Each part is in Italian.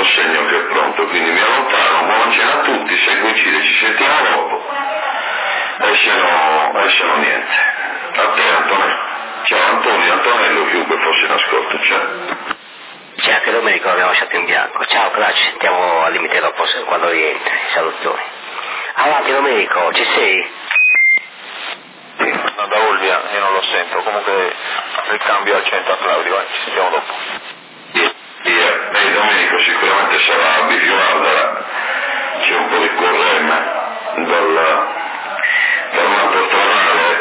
segno che è pronto, quindi mi allontano, buona cena a tutti, se coincide ci sentiamo dopo, esce niente. A te Antonello, ciao Antonello chiunque fosse in ascolto, ciao. C'è anche Domenico, l'abbiamo lasciato in bianco. Ciao Claudio, ci sentiamo al limite dopo quando rientri, salutoni. Avanti Domenico, ci sei? Sì, no, da Olbia, io non lo sento, comunque ricambio al centro a Claudio, ci sentiamo dopo. Domenico sicuramente sarà a Biviola, c'è un po' di corremme dall'autostradale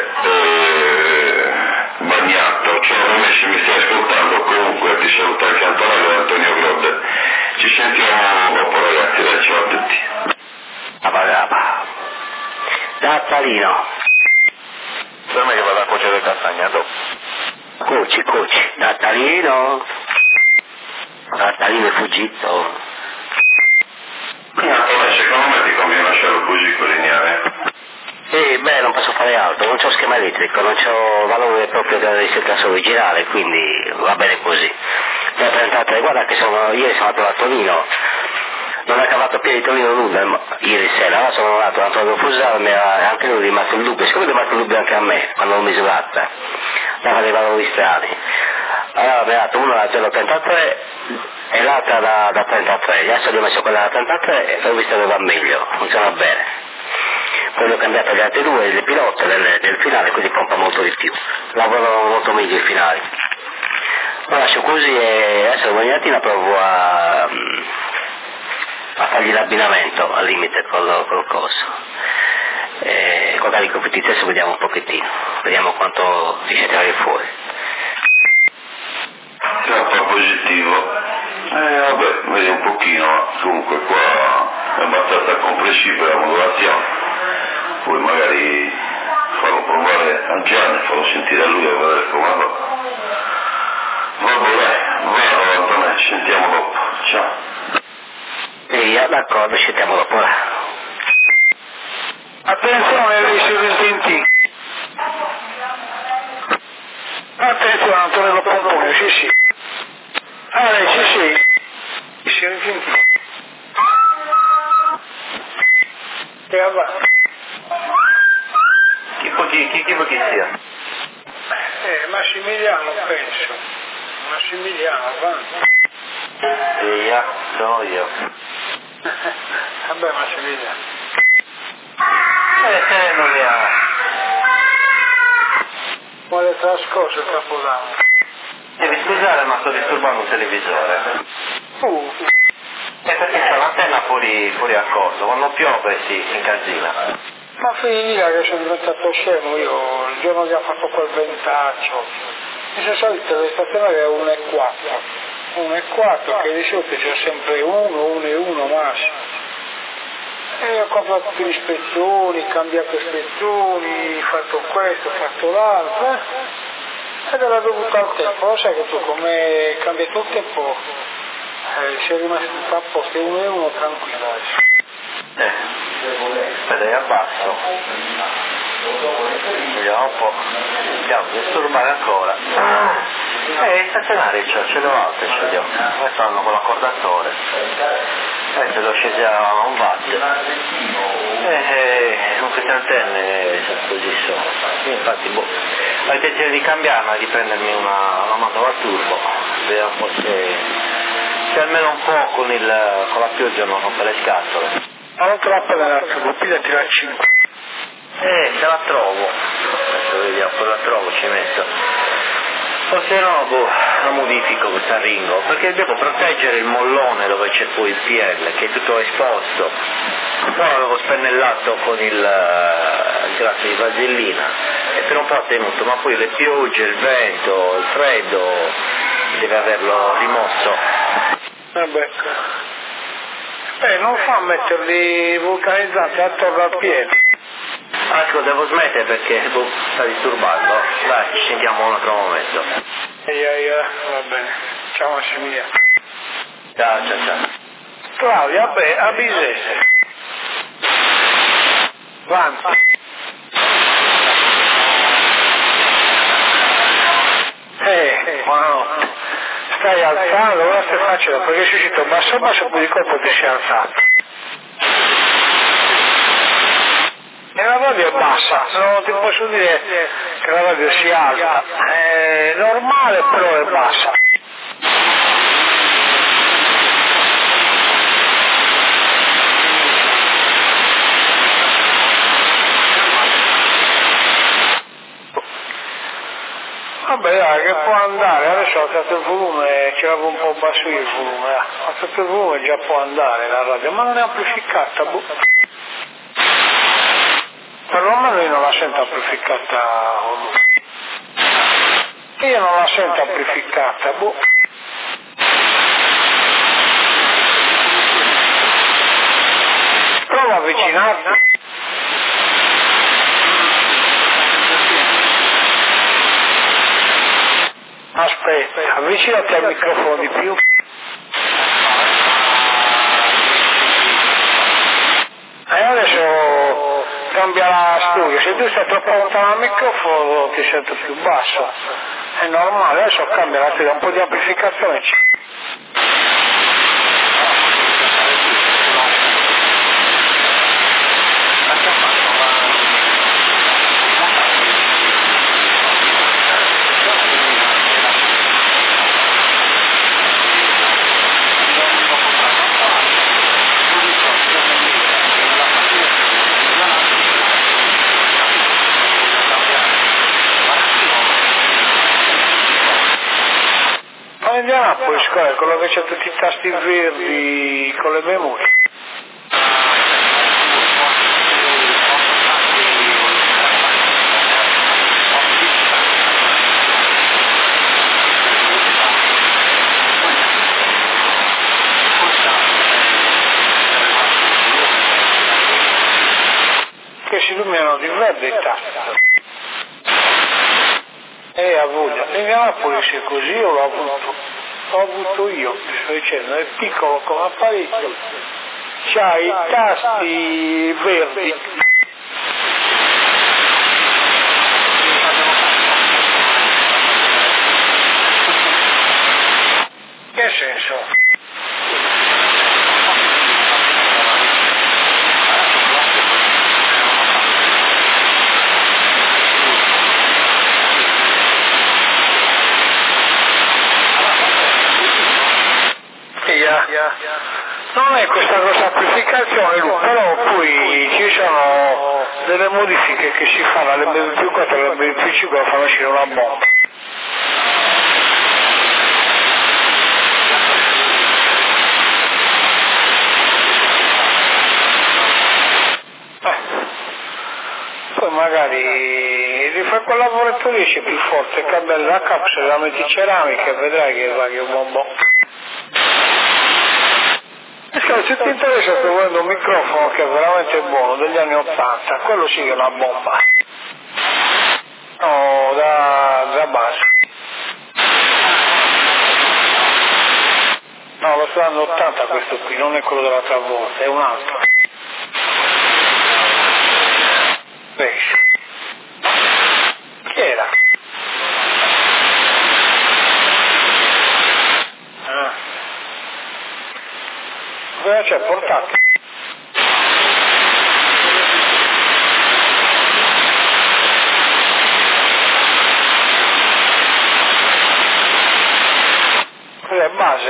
bagnato, ciao se mi stai ascoltando, comunque ti saluta anche Antonello e Antonio Grode, ci sentiamo dopo ragazzi, dai, ciao a tutti. Natalino. Per me che vado a cuocere il castagnato. Cuci, Natalino è fuggito. Secondo me ti conviene lasciarlo così con lineare. Non posso fare altro, non c'ho schema elettrico, non c'ho valore proprio della ricerca originale, quindi va bene così. Guarda che ieri sono andato a Tonino, non ha cavato piedi Tonino nulla ieri sera, allora sono andato a Antonio Fusaro, anche lui è rimasto il dubbio, siccome è rimasto il dubbio anche a me, quando l'ho misurata, dava dei valori strani. Allora mi ha dato una da 0,33 e l'altra da 33, adesso gli ho messo quella da 33 e ho visto che va meglio, funziona bene. Poi ho cambiato le altre due, le pilote del finale, quindi pompa molto di più, lavorano molto meglio i finali. Lo lascio così e adesso domani mattina provo a fargli l'abbinamento al limite col coso. Con carico PT vediamo un pochettino, vediamo quanto riesce a tirare fuori. Troppo positivo. Vabbè, vedi un pochino, comunque qua è abbastanza comprensibile la modulazione. Poi magari farò provare a Gianni, farò sentire a lui a vedere come va. Vabbè, ci sentiamo dopo. Ciao. D'accordo, ci sentiamo dopo. Attenzione dei sirintenti. Attenzione Antonello Pomponio, sì. Sì. I sirintenti. E avanti. Chi vuoi che sia? Massimiliano penso. Massimiliano, avanti. Sono io. Vabbè Massimiliano. Non ne ha. Quale trascorso il Capodanno? Devi scusare ma sto disturbando un televisore. Perché c'è l'antenna fuori accordo, quando piove si incasina. Ma finita che sono diventato scemo io, il giorno che ha fatto quel ventaccio. Mi sono salito le stazionarie a 1,4. 1,4 che di solito c'è sempre 1 massimo. E ho comprato tutte le ispezioni, cambiato ispezioni, fatto questo, fatto l'altro. Ed era dovuto al tempo, lo sai che tu come cambia tutto il tempo, si è rimasto tutto a posto, 1 tranquillo adesso. Vedete abbasso. Vediamo un po'. Andiamo a disturbare ancora. Stazionari ce l'ho altre ce li ho. Adesso hanno con l'accordatore. Adesso lo scesi a 1 watt. Con queste antenne così sono. Infatti ho intenzione di cambiarla, di prendermi una manola turbo. Vediamo un po' se almeno un po' con la pioggia non rompe le scatole. Ma non te la prendere la turbo, tira a 5. Se la trovo. Adesso vediamo, poi la trovo, ci metto. O se no, la modifico questa ringo, perché devo proteggere il mollone dove c'è poi il PL, che è tutto esposto. Poi l'avevo spennellato con il grasso di vasellina e per un po' ha tenuto, ma poi le piogge, il vento, il freddo, deve averlo rimosso. Vabbè. Non fa metterli vulcanizzanti attorno al piede. Ecco, devo smettere perché sta disturbando. Dai, ci sentiamo un altro momento. Va bene. Ciao Massimiliano. Ciao. Claudia, a Bisese. Avanti. Buonanotte. stai alzando, ora stai facendo, perché sei uscito basso basso, poi di colpo ti sei alzato. E la radio è bassa, non ti posso dire che la radio sia alta, è normale però è bassa. Vabbè dai, che può andare, adesso ho alzato il volume, c'era un po' basso il volume, ho alzato il volume già può andare la radio, ma non è amplificata, boh. Perlomeno io non la sento amplificata, io non la sento amplificata, boh. Prova a avvicinarti. Aspetta, avvicinati al microfono di più. E adesso cambia la studio, se tu stai troppo lontano dal microfono ti sento più basso. È normale, adesso cambia la studio, un po' di amplificazione c'è. Poi scuola, quello che c'ha tutti i tasti verdi con le memorie. Che si illuminano di verde i tasti. A voglia, Indianapolis è così o l'ho avuto io, sto dicendo, è piccolo come apparecchio, c'ha i tasti verdi. Che senso? Non è questa grossa amplificazione, però poi ci sono delle modifiche che si fanno all'MV4 e all'MV5 che fanno uscire una bomba. Poi magari rifai quel lavoretto lì, esce più forte, cambia la capsula, la metti ceramica e vedrai che va che è un bonbon. Se ti interessa sto volendo un microfono che è veramente buono, degli anni 80, quello sì che è una bomba. No, da basso. No, lo sto dando 80 questo qui, non è quello dell'altra volta, è un altro. Vedi. Chi era? Cosa c'è portato? Cos'è base?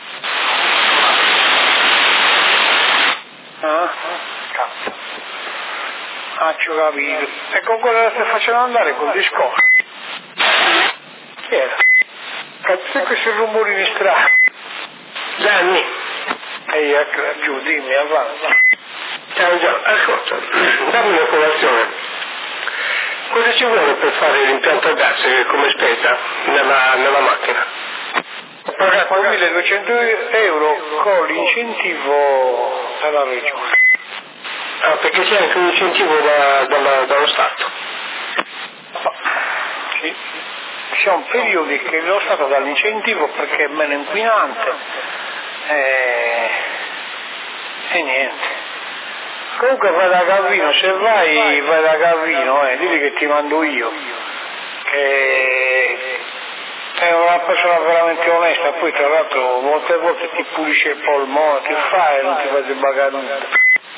Cazzo. Ci ho capito. E con cosa stai facendo andare col discorso? Chi era? Cazzo, questi rumori di strada. Gianni. Ehi, giù, dimmi, avanti. Ciao Gianni, ascolta, dammi una colazione. Cosa ci vuole per fare l'impianto a gas come spesa nella macchina? Ho pagato 1.200 euro con l'incentivo dalla regione. Ah, perché c'è anche un incentivo dallo Stato? Sì. Ci sono periodi che lo Stato dà l'incentivo perché è meno inquinante. E niente. Comunque vai da Calvino, se vai da Calvino, digli che ti mando io. Che sei una persona veramente onesta, poi tra l'altro molte volte ti pulisce il polmone, ti fai e non ti fai bagare nulla.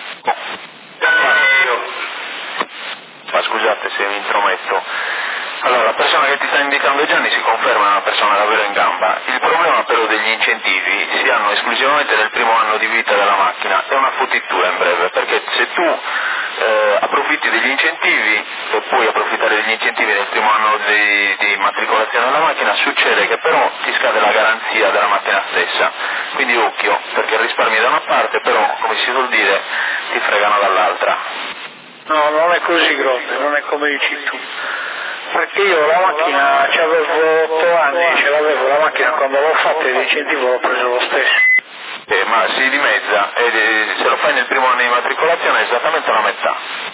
Ma scusate se mi intrometto. Allora, la persona che ti sta indicando Gianni si conferma una persona davvero in gamba. Il problema però degli incentivi si hanno esclusivamente nel primo anno di vita della macchina, è una fottitura in breve, perché se tu approfitti degli incentivi e puoi approfittare degli incentivi nel primo anno di matricolazione della macchina, succede che però ti scade la garanzia della macchina stessa, quindi occhio, perché risparmi da una parte, però come si suol dire ti fregano dall'altra. No, non è così grosso, non è come dici tu. Perché io la macchina, avevo 8 anni, ce l'avevo la macchina, quando l'ho fatta l'incentivo l'ho preso lo stesso. Ma si dimezza e se lo fai nel primo anno di matricolazione è esattamente la metà.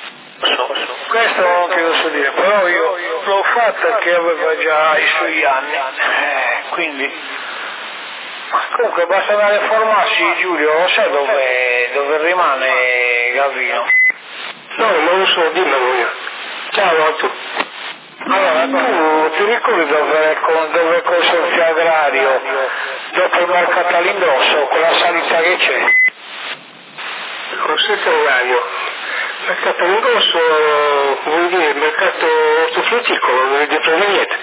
Questo non ti lo so dire, però io l'ho fatta perché aveva già i suoi anni, quindi... Comunque basta andare a formarsi, Giulio, lo sai dove rimane Gavino? No, non lo so, dimmelo io. Ciao a tutti. Allora, tu ti ricordi dove è il consorzio agrario, dopo il mercato all'ingrosso, quella salita che c'è? Il consorzio agrario. Mercato all'ingrosso, vuol dire il mercato ortofrutticolo, non vuol dire niente.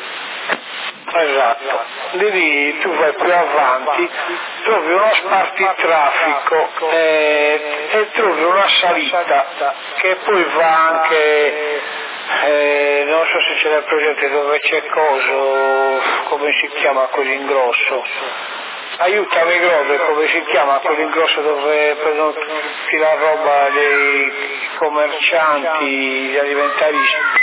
Esatto. Lì tu vai più avanti, trovi uno spartitraffico e trovi una salita che poi va anche... non so se ce l'hai presente dove c'è coso, come si chiama quell'ingrosso? Aiutami Grove, come si chiama quell'ingrosso dove prendono tutti la roba dei commercianti, gli alimentaristi?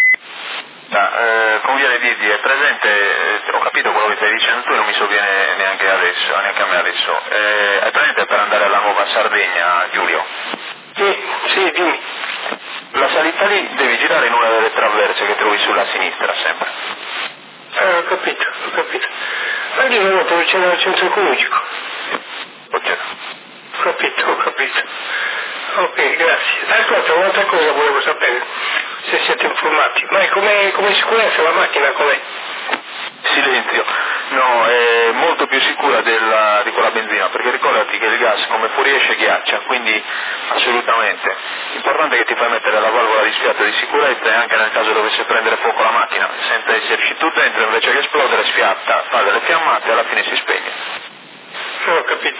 Come viene dirti, è presente, ho capito quello che stai dicendo tu e non mi sovviene neanche a me adesso. È presente per andare alla Nuova Sardegna, Giulio? Sì, dimmi. La salita lì devi girare in una delle traverse che trovi sulla sinistra sempre. Ho capito. Anche una volta vicino al centro ecologico. Ok. Ho capito. Ok, grazie. Ascolta, un'altra cosa volevo sapere, se siete informati. Ma è come sicurezza la macchina, com'è? Silenzio. No, è molto più sicura di quella benzina, perché ricordati che il gas come fuoriesce ghiaccia, quindi assolutamente. L'importante è che ti fai mettere la valvola di sfiato di sicurezza e anche nel caso dovesse prendere fuoco la macchina, senta esserci tu dentro, invece che esplodere sfiatta, fa delle fiammate e alla fine si spegne. Ho capito.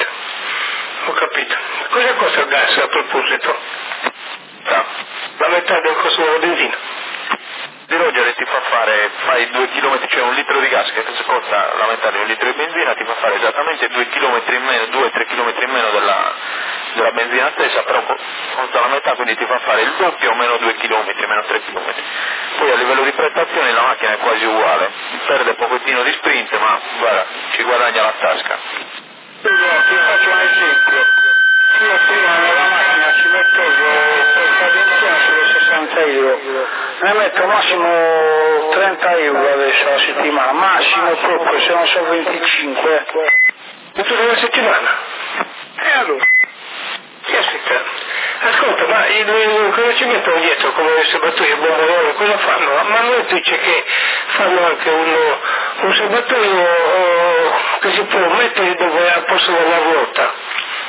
Cosa costa il gas a proposito? La metà del costo della benzina. Di Rogere ti fa fare, fai 2 km, cioè un litro di gas che costa la metà di un litro di benzina, ti fa fare esattamente 2 km in meno, 2-3 km in meno della benzina stessa, però costa la metà, quindi ti fa fare il doppio o meno 2 km, meno 3 km. Poi a livello di prestazioni la macchina è quasi uguale, perde un pochettino di sprint, ma guarda, ci guadagna la tasca. Ti faccio un esempio. Io prima nella macchina ci mettevo questa benzina sulle 60 euro, ne metto massimo 30 euro adesso alla settimana, massimo proprio, se non so 25. Tutta la settimana? E allora? Che aspetta? Ascolta, ma cosa ci mettono dietro come le serbatoie, bombolone, cosa fanno? Ma lui dice che fanno anche un serbatoio che si può mettere dove al posto della ruota.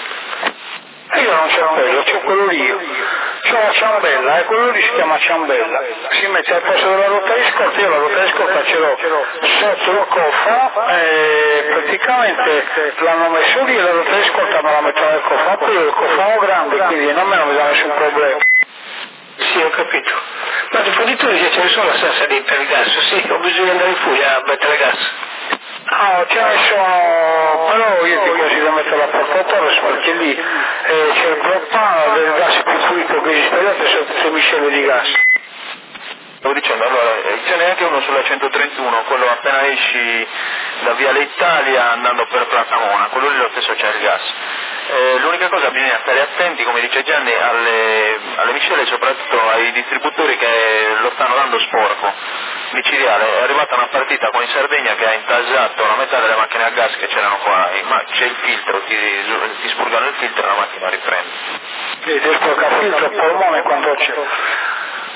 E io non c'ho quello, c'ho quello lì. C'ho la ciambella, e quello lì si chiama ciambella. Si mette al posto della rotta di scorta, io la rotta di scorta ce l'ho sotto il cofano e praticamente l'hanno messo lì e la rotta di scorta me la metto nel cofano, poi il cofano grande, quindi non mi dà nessun problema. Sì, ho capito. Ma dopo di tutto ce ne sono senza lì per il gas, sì, ho bisogno di andare fuori a mettere gas. No, ce ne sono, però io ti consiglio di mettere la portatore perché lì c'è il propano del gas più pulito che esiste, sono tutte miscele di gas. Stavo dicendo, allora, ce n'è anche uno sulla 131, quello appena esci da Viale Italia andando per Platamona, quello lì lo stesso c'è il gas. L'unica cosa bisogna stare attenti, come dice Gianni, alle miscele e soprattutto ai distributori che lo stanno dando sporco, micidiale. È arrivata una partita qua in Sardegna che ha intasato la metà delle macchine a gas che c'erano qua, ma c'è il filtro, ti spurgano il filtro e la macchina riprende. Sì, ti sporca il filtro, il polmone quanto c'è.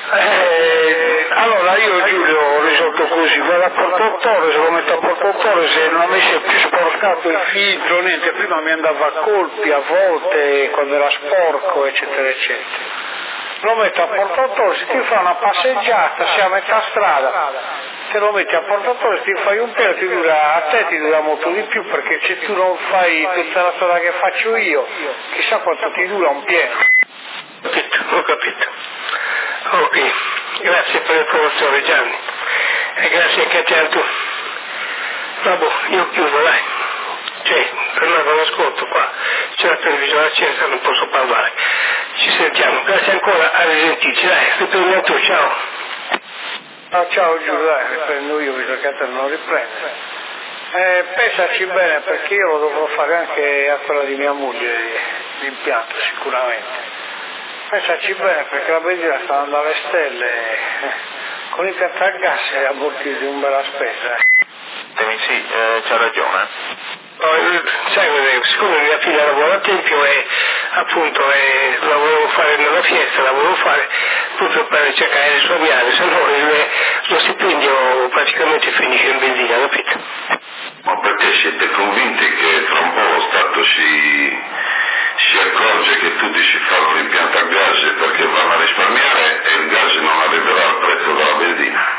Allora io Giulio ho risolto così, vado a Portottore, se lo metto a Portottore, se non avessi più sporcato il filtro, niente, prima mi andava a colpi a volte quando era sporco eccetera eccetera. Lo metto a Portottore, se ti fa una passeggiata, sei a metà strada, te lo metti a Portottore, se ti fai un pieno a te ti dura molto di più, perché se tu non fai tutta la strada che faccio io, chissà quanto ti dura un pieno. Ho capito. Ok, grazie per l'informazione Gianni e grazie anche a te Artù. Vabbè, io chiudo, dai. Cioè, per me non ascolto qua, c'è la televisione accesa, non posso parlare. Ci sentiamo, grazie ancora, a risentirci, dai, riprendi tu, ciao. Ciao Giulio, dai, riprendo io, visto che a te non riprende. Pensaci bene, perché io lo dovrò fare anche a quella di mia moglie, l'impianto sicuramente. Pensaci bene, perché la benzina sta andando alle stelle, con il pianto a gas è abortito un bella spesa. Sì, c'ha ragione. Sai, siccome mia figlia lavora a Tempio e appunto la volevo fare nella fiesta, la volevo fare proprio per cercare di risparmiare, se no lo stipendio praticamente finisce in benzina, capito? Ma perché siete convinti che tra un po' lo Stato si accorge che tutti si fanno l'impianto a gas perché vanno a risparmiare e il gas non arriverà al prezzo della benzina?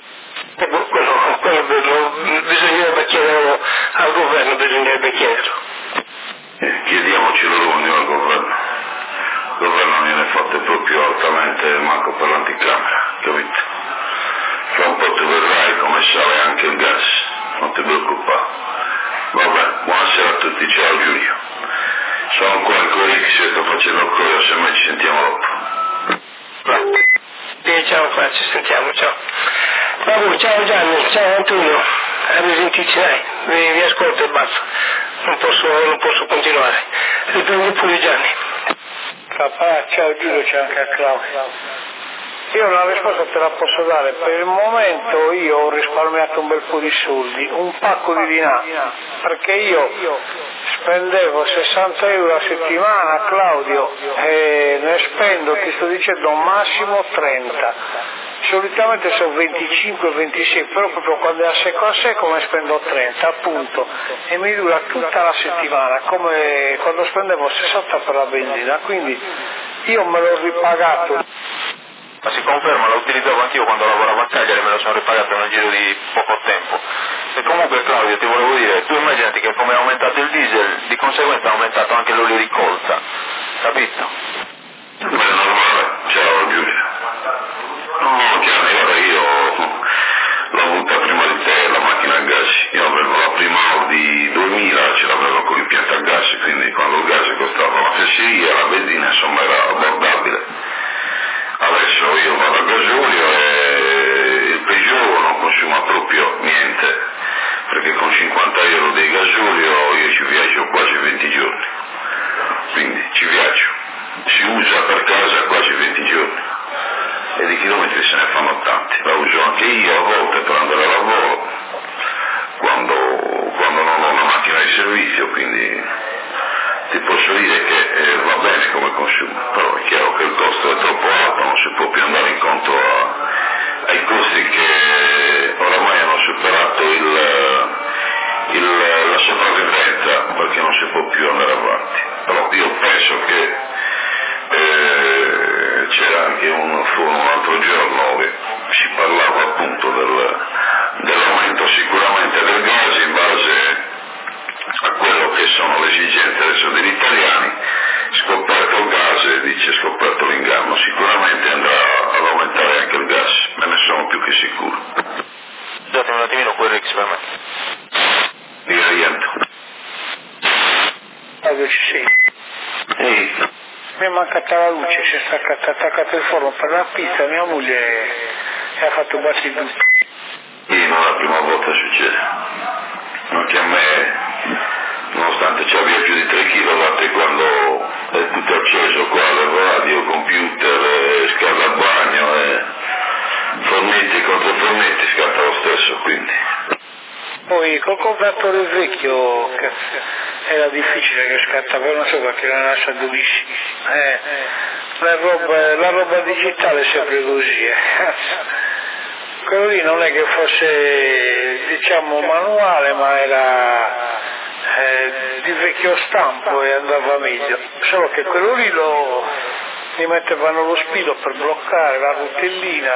Quello bisognerebbe chiederlo al governo, bisognerebbe chiederlo. Chiediamocelo noi al governo. Il governo non viene fatto proprio altamente manco per l'anticamera, capito? Fra un po' tu vedrai come sale anche il gas, non ti preoccupare. Vabbè, buonasera a tutti, ciao Giulio. Sono qua in Corix, sto facendo il correo, se mai ci sentiamo dopo. Ciao, qua ci sentiamo, ciao. Vabbè, ciao Gianni, ciao Antonio, a risentirci, dai, vi ascolto e basta, non posso continuare. Riprendi pure Gianni. Papà, ciao Giulio, c'è anche a Claudio. Io una risposta te la posso dare, per il momento io ho risparmiato un bel po' di soldi, un pacco di dinà, perché io spendevo 60 euro a settimana, Claudio, e ne spendo, ti sto dicendo, massimo 30. Solitamente sono 25-26, però proprio quando è a secco ne spendo 30, appunto, e mi dura tutta la settimana, come quando spendevo 60 per la benzina, quindi io me l'ho ripagato. Ma si conferma, lo utilizzavo anch'io quando lavoravo a Cagliari, me lo sono ripagato nel giro di poco tempo. E comunque Claudio, ti volevo dire, tu immaginati che come è aumentato il diesel, di conseguenza è aumentato anche l'olio di colza, capito? Beh, normale, ciao Giulio. No, Gianni, guarda, io l'ho avuta prima di te la macchina a gas, io avevo la prima Audi 2000, ce l'avevo con l'impianto a gas, quindi quando il gas costava la fesseria, la benzina insomma era abbordabile. Adesso io vado a gasolio e il Peugeot non consuma proprio niente, perché con 50 euro di gasolio io ci viaggio quasi 20 giorni, quindi ci viaggio, si usa per casa quasi 20 giorni e di chilometri se ne fanno tanti, la uso anche io a volte per andare a lavoro quando non ho una macchina di servizio, quindi ti posso dire che va bene come consumo, però è chiaro che il costo è troppo alto, non si può più andare incontro ai costi che oramai hanno superato la sopravvivenza, perché non si può più andare avanti. Però io penso che c'era anche un forum l'altro giorno che si parlava appunto dell'aumento sicuramente del gas in base a quello che sono le esigenze adesso degli italiani. Scoperto il gas, dice scoperto l'inganno, sicuramente andrà ad aumentare anche il gas, me ne sono più che sicuro. Datemi un attimino quel Rex per me. Di rientro. Ci sei. Ehi. Mi è mancata la luce, si è attaccato il forno per la pizza, mia moglie ha fatto batti tutto. Sì, non è la prima volta succede. Anche a me, nonostante ci abbia più di 3 kW, quando è tutto acceso qua, radio, computer, scalda a bagno, fornetti contro fornetti, scatta lo stesso, quindi. Poi col convertore vecchio era difficile che scatta, però non so perché non lascia durissimo. La roba digitale è sempre così. Quello lì non è che fosse, diciamo, manuale, ma era di vecchio stampo e andava meglio, solo che quello lì gli mettevano lo spillo per bloccare la rotellina,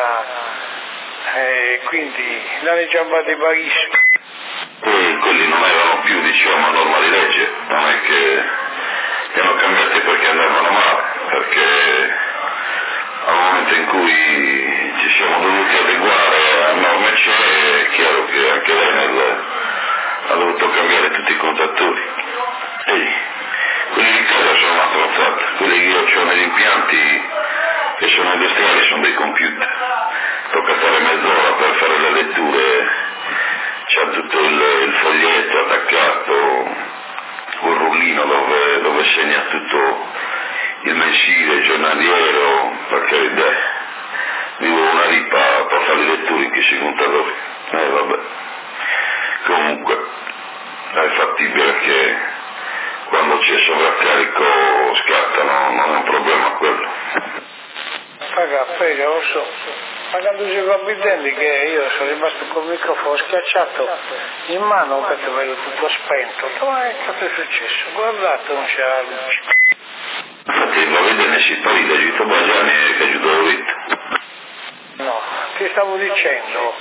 quindi l'hanno giambati baghissimo. Quelli non erano più, diciamo, a norma di legge, non è che li hanno cambiati perché andavano male, perché al momento in cui ci siamo dovuti adeguare a norme CE è chiaro che anche l'Enel ha dovuto cambiare tutti i contattori. Quelli di casa sono una stronzata, quelli che io ho negli impianti che sono industriali sono dei computer, tocca stare mezz'ora per fare le letture, c'è tutto il foglietto attaccato, un rullino dove segna tutto il mensile, il giornaliero, perché vivo una ripa per fare le letture in chi si contatori. Vabbè. Comunque è fattibile che quando c'è sovraccarico scattano, non è un problema quello. Prega, lo so. Ma quando si va vedendo che io sono rimasto col microfono schiacciato in mano, perché vedo tutto spento, ma che cosa è successo? Guardate, non c'è la luce. Infatti va a vedere si parla di Tobagiani che è giusto l'uito. No, ti stavo dicendo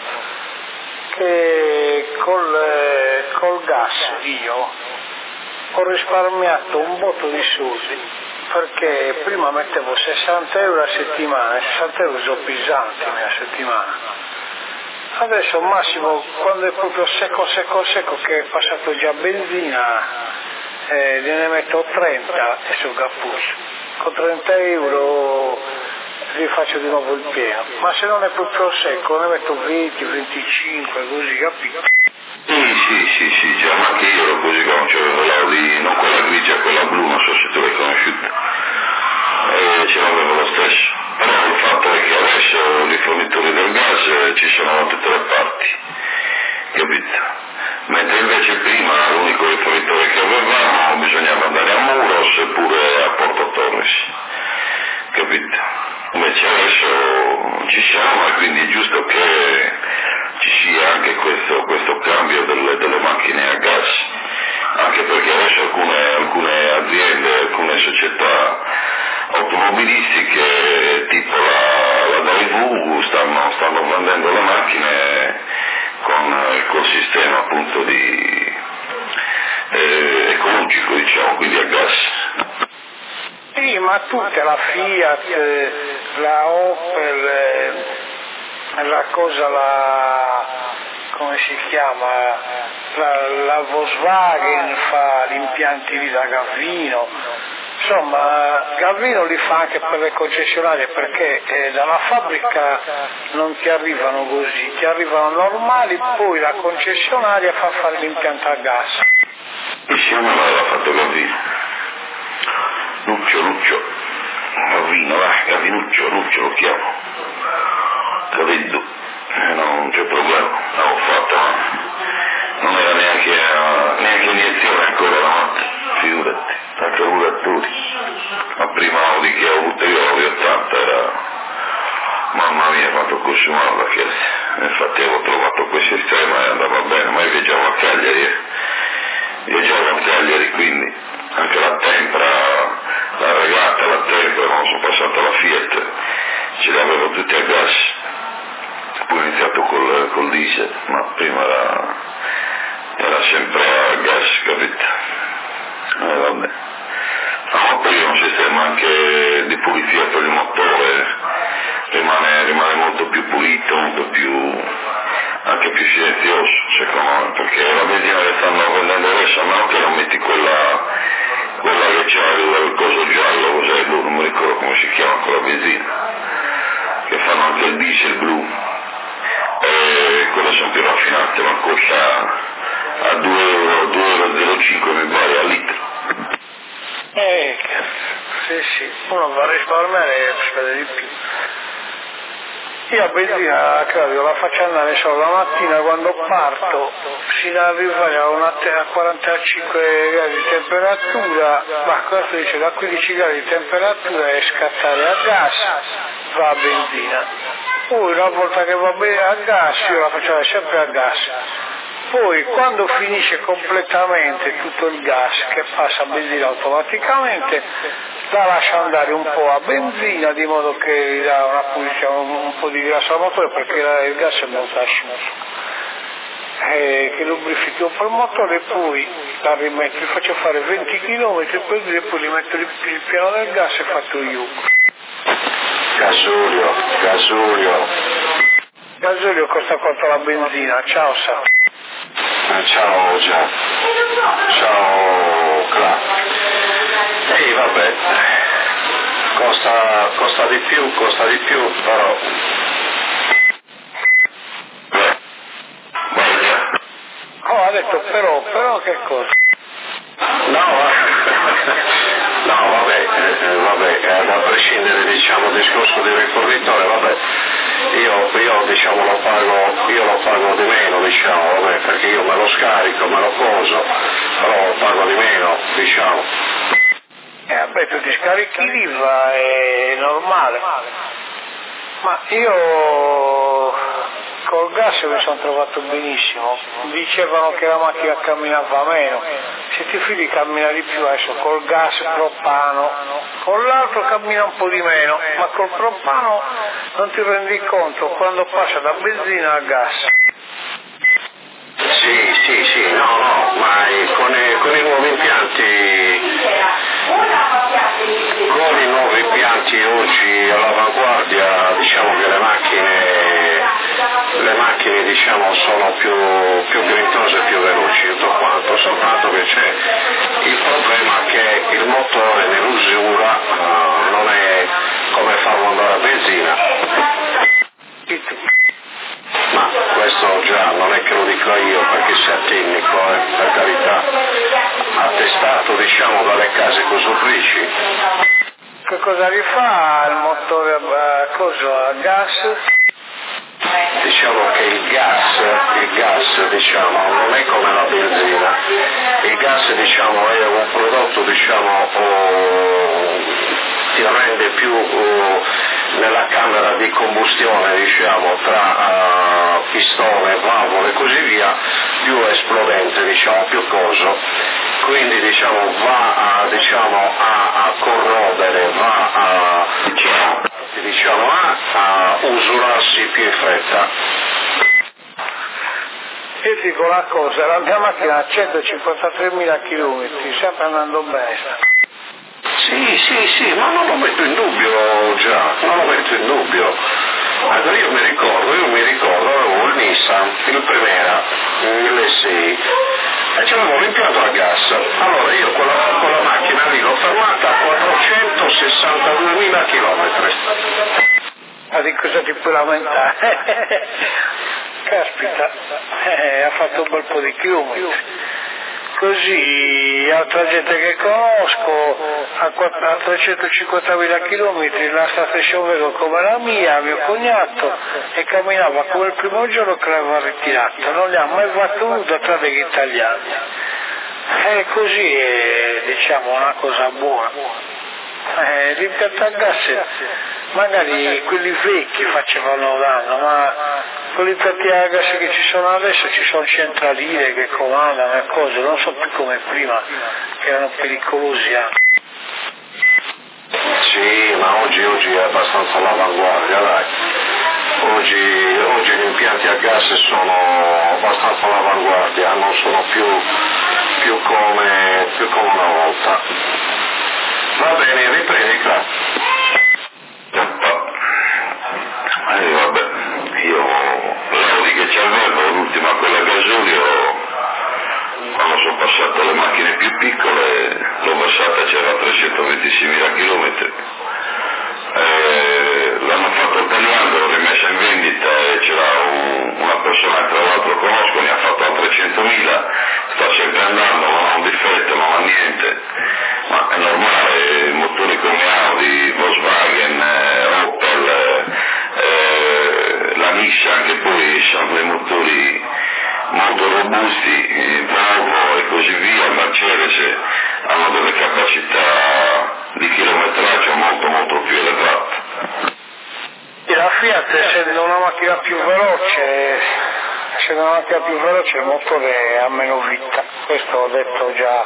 che col gas io ho risparmiato un botto di soldi, perché prima mettevo 60 euro a settimana, 60 euro sono pesanti a settimana. Adesso al massimo, quando è proprio secco che è passato già benzina, ne metto 30 e sono cappuccio. Con 30 euro rifaccio di nuovo il pieno, ma se non è proprio secco ne metto 20, 25, così, capito? Sì, già, ma anche io così come c'avevo l'Audi, non quella grigia, quella blu, non so se tu l'hai conosciuta, ce l'avevo lo stesso, però il fatto è che adesso i fornitori del gas ci sono da tutte le parti, capito? Mentre invece prima l'unico rifornitore che avevamo bisognava andare a Muros oppure a Porto Torres, capito? Invece adesso ci siamo e quindi è giusto che ci sia anche questo cambio delle macchine a gas, anche perché adesso alcune aziende, alcune società automobilistiche tipo la Daewoo stanno vendendo le macchine col sistema appunto ecologico, diciamo, quindi a gas. Sì, ma tutte, la Fiat, la Opel, come si chiama, la Volkswagen fa gli impianti lì da Gavino, insomma Gavino li fa anche per le concessionarie, perché dalla fabbrica non ti arrivano così, ti arrivano normali, poi la concessionaria fa fare l'impianto a gas. E siamo l'aveva fatto Gavino. Luccio, Gavinuccio lo chiamo, Gaveddu, non c'è problema, l'avevo fatta, non era neanche iniezione ancora la notte, figurati, a carburatori, la prima Audi che ho avuto io, Audi 80, era, mamma mia quanto consumava la chiesa, infatti avevo trovato quel sistema e andava bene, ma io viaggiavo a Cagliari, quindi anche la Tempra, la Regata, la Tempra, quando sono passato alla Fiat, ce le avevo tutte a gas, poi ho iniziato col diesel, ma prima era sempre a gas, capito? Vabbè. Ma poi è un sistema anche di pulizia per il motore, rimane molto più pulito, anche più silenzioso, secondo me, perché la benzina che stanno vendendo adesso, a meno che non metti quella che c'ha il coso giallo, cos'è, non mi ricordo come si chiama quella benzina, che fanno anche il diesel blu, e quelle sono più raffinate, ma costa a 2,05 € mi pare al litro. Sì, uno va a risparmiare e spende di più. Io a benzina, Claudio, la faccio andare solo la mattina quando parto, fino ad arrivare a 45 gradi di temperatura, ma questo dice da 15 gradi di temperatura e scattare a gas, va a benzina. Poi una volta che va bene a gas, io la faccio sempre a gas. Poi quando finisce completamente tutto il gas che passa a benzina automaticamente, la lascio andare un po' a benzina di modo che dà una pulizia, un po' di grasso al motore perché il gas è molto asciutto. Che lubrifichi un po' il motore e poi la rimetto, gli faccio fare 20 km e poi rimetto il piano del gas e fatto io. Gasolio costa quanto la benzina, ciao Sa. Ciao Già. Ciao Cla. Vabbè, costa di più, però. Oh, ha detto però che cosa? No, vabbè, a prescindere diciamo del discorso di rifornitore, vabbè, io diciamo lo pago di meno, diciamo, vabbè, perché io me lo scarico, me lo poso, però lo pago di meno, diciamo. Vabbè, tu ti scarichi l'IVA, è normale. Ma io col gas mi sono trovato benissimo, dicevano che la macchina camminava meno, se ti fidi cammina di più adesso col gas propano, con l'altro cammina un po' di meno, ma col propano non ti rendi conto quando passa da benzina a gas. Sì, no, ma con i nuovi impianti oggi all'avanguardia, diciamo che le macchine diciamo sono più grintose e più veloci, tutto quanto, soltanto che c'è il problema che il motore nell'usura non è come farlo andare a benzina. Ma questo già non è che lo dico io perché sia tecnico, per carità, attestato diciamo dalle case costruttrici. Che cosa rifà il motore a gas? Diciamo che il gas diciamo non è come la benzina, il gas diciamo è un prodotto diciamo ti rende più nella camera di combustione diciamo tra pistone, valvole e così via, più esplodente diciamo, più coso, quindi diciamo va a corrodere, va a usurarsi più in fretta. Io ti dico una cosa, la mia macchina ha 153.000 km, sempre andando bene. Sì, ma non lo metto in dubbio già, Allora io mi ricordo, avevo il Nissan, il Primera, il SI, e c'avevo l'impianto a gas. Allora io con la macchina lì l'ho fermata a 462.000 km. Ma di cosa ti puoi lamentare? Caspita, ha fatto un bel po' di chilometri. Così altra gente che conosco a 350.000 km la station vedo come la mia, mio cognato, e camminava come il primo giorno che l'aveva ritirata, non gli ha mai battuto tra degli italiani. E così è diciamo una cosa buona. L'impianto a gas magari quelli vecchi facevano danno, ma con gli impianti a gas che ci sono adesso ci sono centraline che comandano e cose, non so più come prima, che erano pericolosi anche. Sì, ma oggi è abbastanza all'avanguardia, dai. Oggi gli impianti a gas sono abbastanza all'avanguardia, non sono più come una volta. Va bene, riprendi, Cla. Vabbè, io l'Audi che c'avevo, l'ultima quella a gasolio, quando sono passate le macchine più piccole, l'ho passata, c'era 326.000 km. L'hanno fatto tagliando, l'ho rimessa in vendita e c'era una persona che tra l'altro conosco, ne ha fatto altre 100.000, sta sempre andando, non ha un difetto, non ha niente, ma Certo, essendo una macchina più veloce il motore ha meno vita, questo ho detto già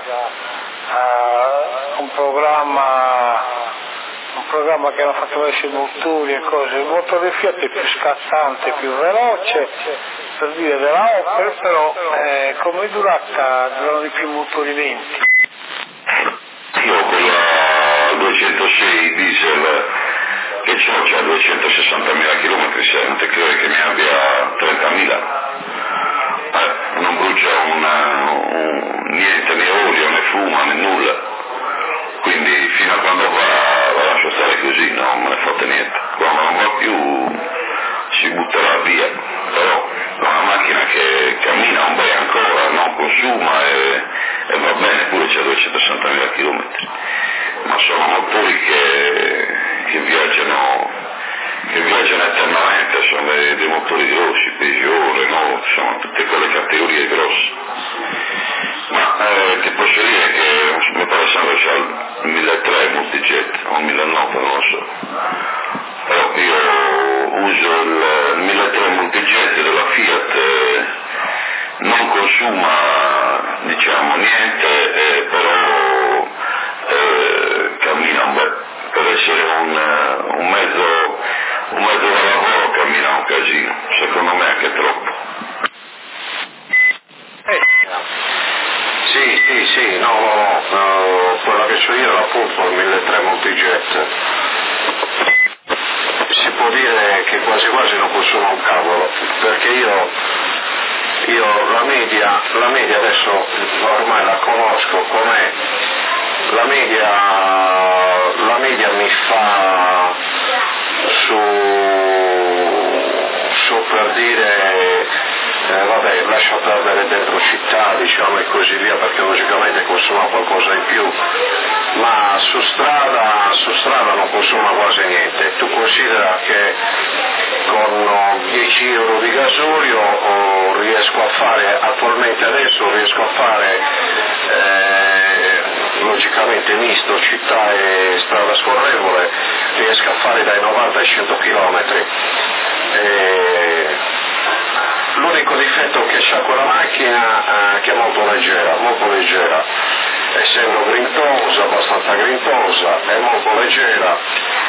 un programma che hanno fatto verso i motori e cose. Il motore Fiat è più scattante, più veloce, per dire della Opel, però come durata durano di più motori lenti. Io con la 206 diesel che c'ha 260.000 km sempre, credo che ne abbia 30.000. Non brucia niente, né olio, né fuma, né nulla. Quindi fino a quando va la lascio stare così, non me ne fotte niente. Quando non va più si butterà via. Però è una macchina che cammina un bel ancora, non consuma e va bene, pure c'ha 260.000 km. Ma sono motori che viaggiano eternamente, sono dei motori grossi, Peugeot, Renault, sono tutte quelle categorie grosse. Ma ti posso dire che mi pare sempre c'è il 1300 multijet o il 1900, non lo so. Però io uso il 1300 multijet della Fiat, non consuma diciamo niente, però cammina un bel, per essere un mezzo da lavoro cammina un casino, secondo me anche troppo. Sì, no, quella che so io appunto il 1300 multijet, si può dire che quasi non consuma un cavolo, perché io la media adesso ormai la conosco com'è, la media mi fa su per dire vabbè, lascia perdere dentro città, diciamo, e così via, perché logicamente consuma qualcosa in più, ma su strada non consuma quasi niente. Tu considera che con 10 euro di gasolio riesco a fare, attualmente adesso riesco a fare logicamente misto, città e strada scorrevole, riesco a fare dai 90 ai 100 km. L'unico difetto che c'ha quella macchina che è molto leggera, essendo grintosa, abbastanza grintosa, è molto leggera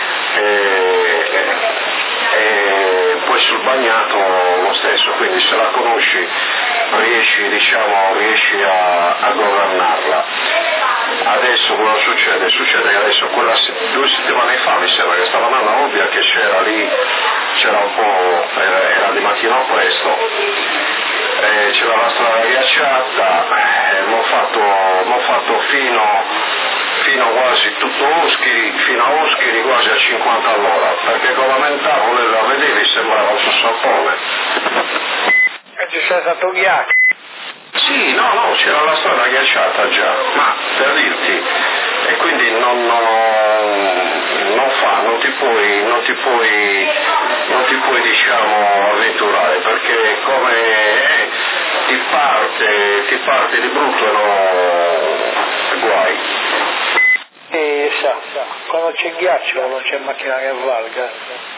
e poi sul bagnato lo stesso, quindi se la conosci riesci a governarla. Adesso cosa succede? Succede che adesso 2 settimane fa mi sembra che stava andando a Olbia, che c'era un po', era di mattina presto, c'era la strada ghiacciata, l'ho fatto fino quasi tutto Oschiri, fino a Oschiri quasi a 50 all'ora, perché con la mentale la vedevi sembrava un sassapone. E ci sei stato ghiaccio? Sì, no, c'era la strada ghiacciata già, ma per dirti, e quindi non ti puoi diciamo avventurare, perché come ti parte di brutto e guai. E quando c'è ghiaccio non c'è macchina che valga.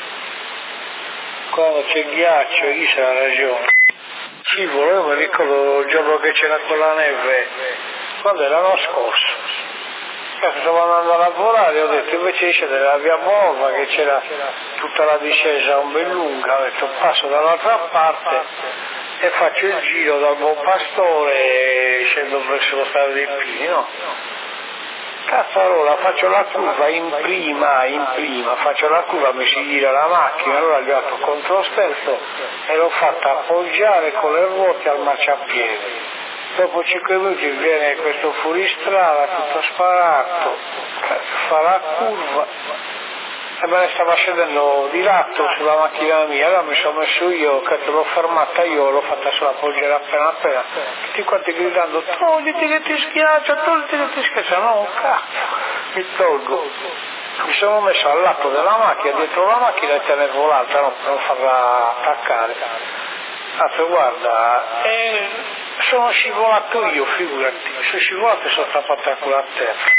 Quando c'è ghiaccio chi c'ha la ragione. Scivolo, io mi ricordo il giorno che c'era quella neve, quando era l'anno scorso. Stavo andando a lavorare, ho detto invece di scendere la via Bova, che c'era tutta la discesa un bel lunga, ho detto passo dall'altra parte e faccio il giro dal Buon Pastore e scendo verso lo stadio dei Pini, no? Cazzarola, faccio la curva in prima, faccio la curva, mi si gira la macchina, allora gli ho dato controsterzo e l'ho fatta appoggiare con le ruote al marciapiede. Dopo 5 minuti viene questo fuoristrada tutto sparato, fa la curva e me ne stava scendendo di lato sulla macchina mia, allora mi sono messo io, che l'ho fermata io, l'ho fatta solo appoggiare appena, tutti quanti gridando togliti che ti schiaccia, no cazzo, mi tolgo, mi sono messo al lato della macchina, dietro la macchina e tenere volata, no, per non farla attaccare, guarda, sono scivolato io, figurati, sono scivolato e sono tappato con la terra.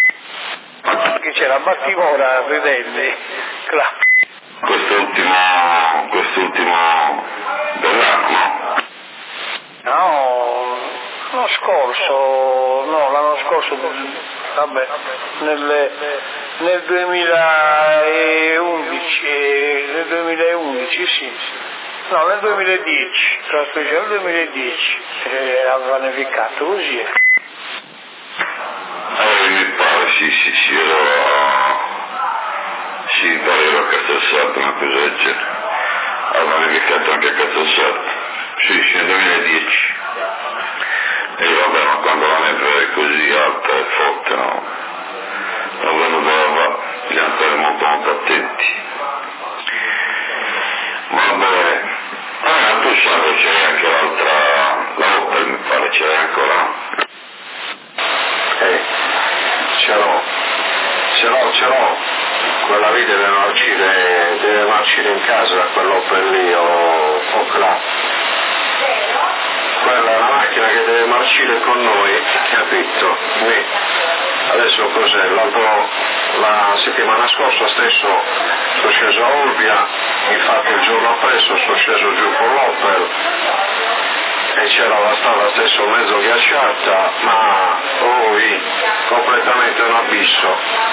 Che c'era Battimora ridende, Quest'ultimo quest'ultimo dell'anno, no? L'anno scorso, vabbè, nel 2011 sì, no, nel 2010, nel 2010 aveva nevicato così. Mi pare, sì, pareva a Castellsardo, una cosa del genere, aveva nevicato anche a Castellsardo, sì, nel 2010. E vabbè, ma quando la neve è così alta e forte, no? Bisogna stare molto attenti. Vabbè, tu sai, c'è anche la Opel, mi pare, c'è ancora. Ce l'ho. Quella lì deve marcire in casa, quell'Opel lì o là. Quella è una macchina che deve marcire con noi, capito? Adesso cos'è? La settimana scorsa stesso sono sceso a Olbia, infatti il giorno appresso sono sceso giù con l'Opel e c'era la strada stesso mezzo ghiacciata, ma poi completamente un abisso.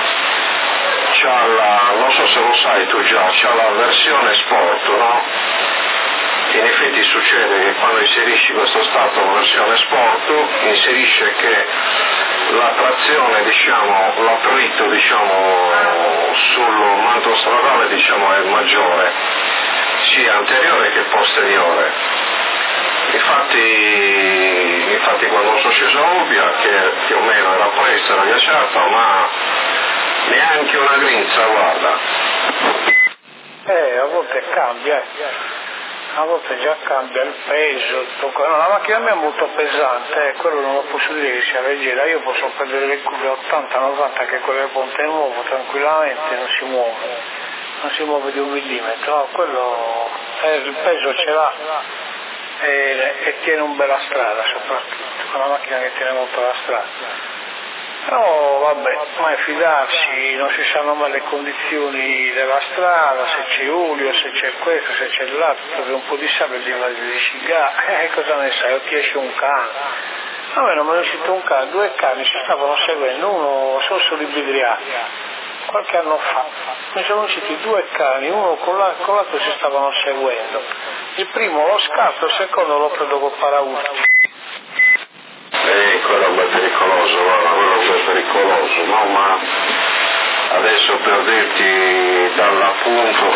Non so se lo sai tu già, c'ha la versione sport, no? In effetti succede che quando inserisci questo stato in versione sport, inserisce che la trazione, l'attrito, sul manto stradale, è maggiore, sia anteriore che posteriore. Infatti quando sono sceso a Olbia, che più o meno era presto, era ghiacciata, ma neanche una grinza, guarda. A volte cambia, a volte già cambia il peso, la macchina mia è molto pesante, quello non lo posso dire che sia leggera, io posso prendere le curve 80-90 che con il ponte nuovo tranquillamente non si muove di 1 millimetro, no, quello il peso ce l'ha e tiene un bella strada, soprattutto, è una macchina che tiene molto la strada. No, vabbè, mai fidarsi, non si sanno mai le condizioni della strada, se c'è olio, se c'è questo, se c'è l'altro, dove un po' di sabbia di sciga, cosa ne sai, o ti esce un cane. A me non mi è uscito un cane, 2 cani si stavano seguendo, uno sono solibriati, qualche anno fa, mi sono usciti 2 cani, uno con l'altro si stavano seguendo, il primo lo scatto, il secondo lo prendo col paraurti. Quello è un bel pericoloso, guarda, quello è un bel pericoloso, no? Ma adesso per dirti dall'appunto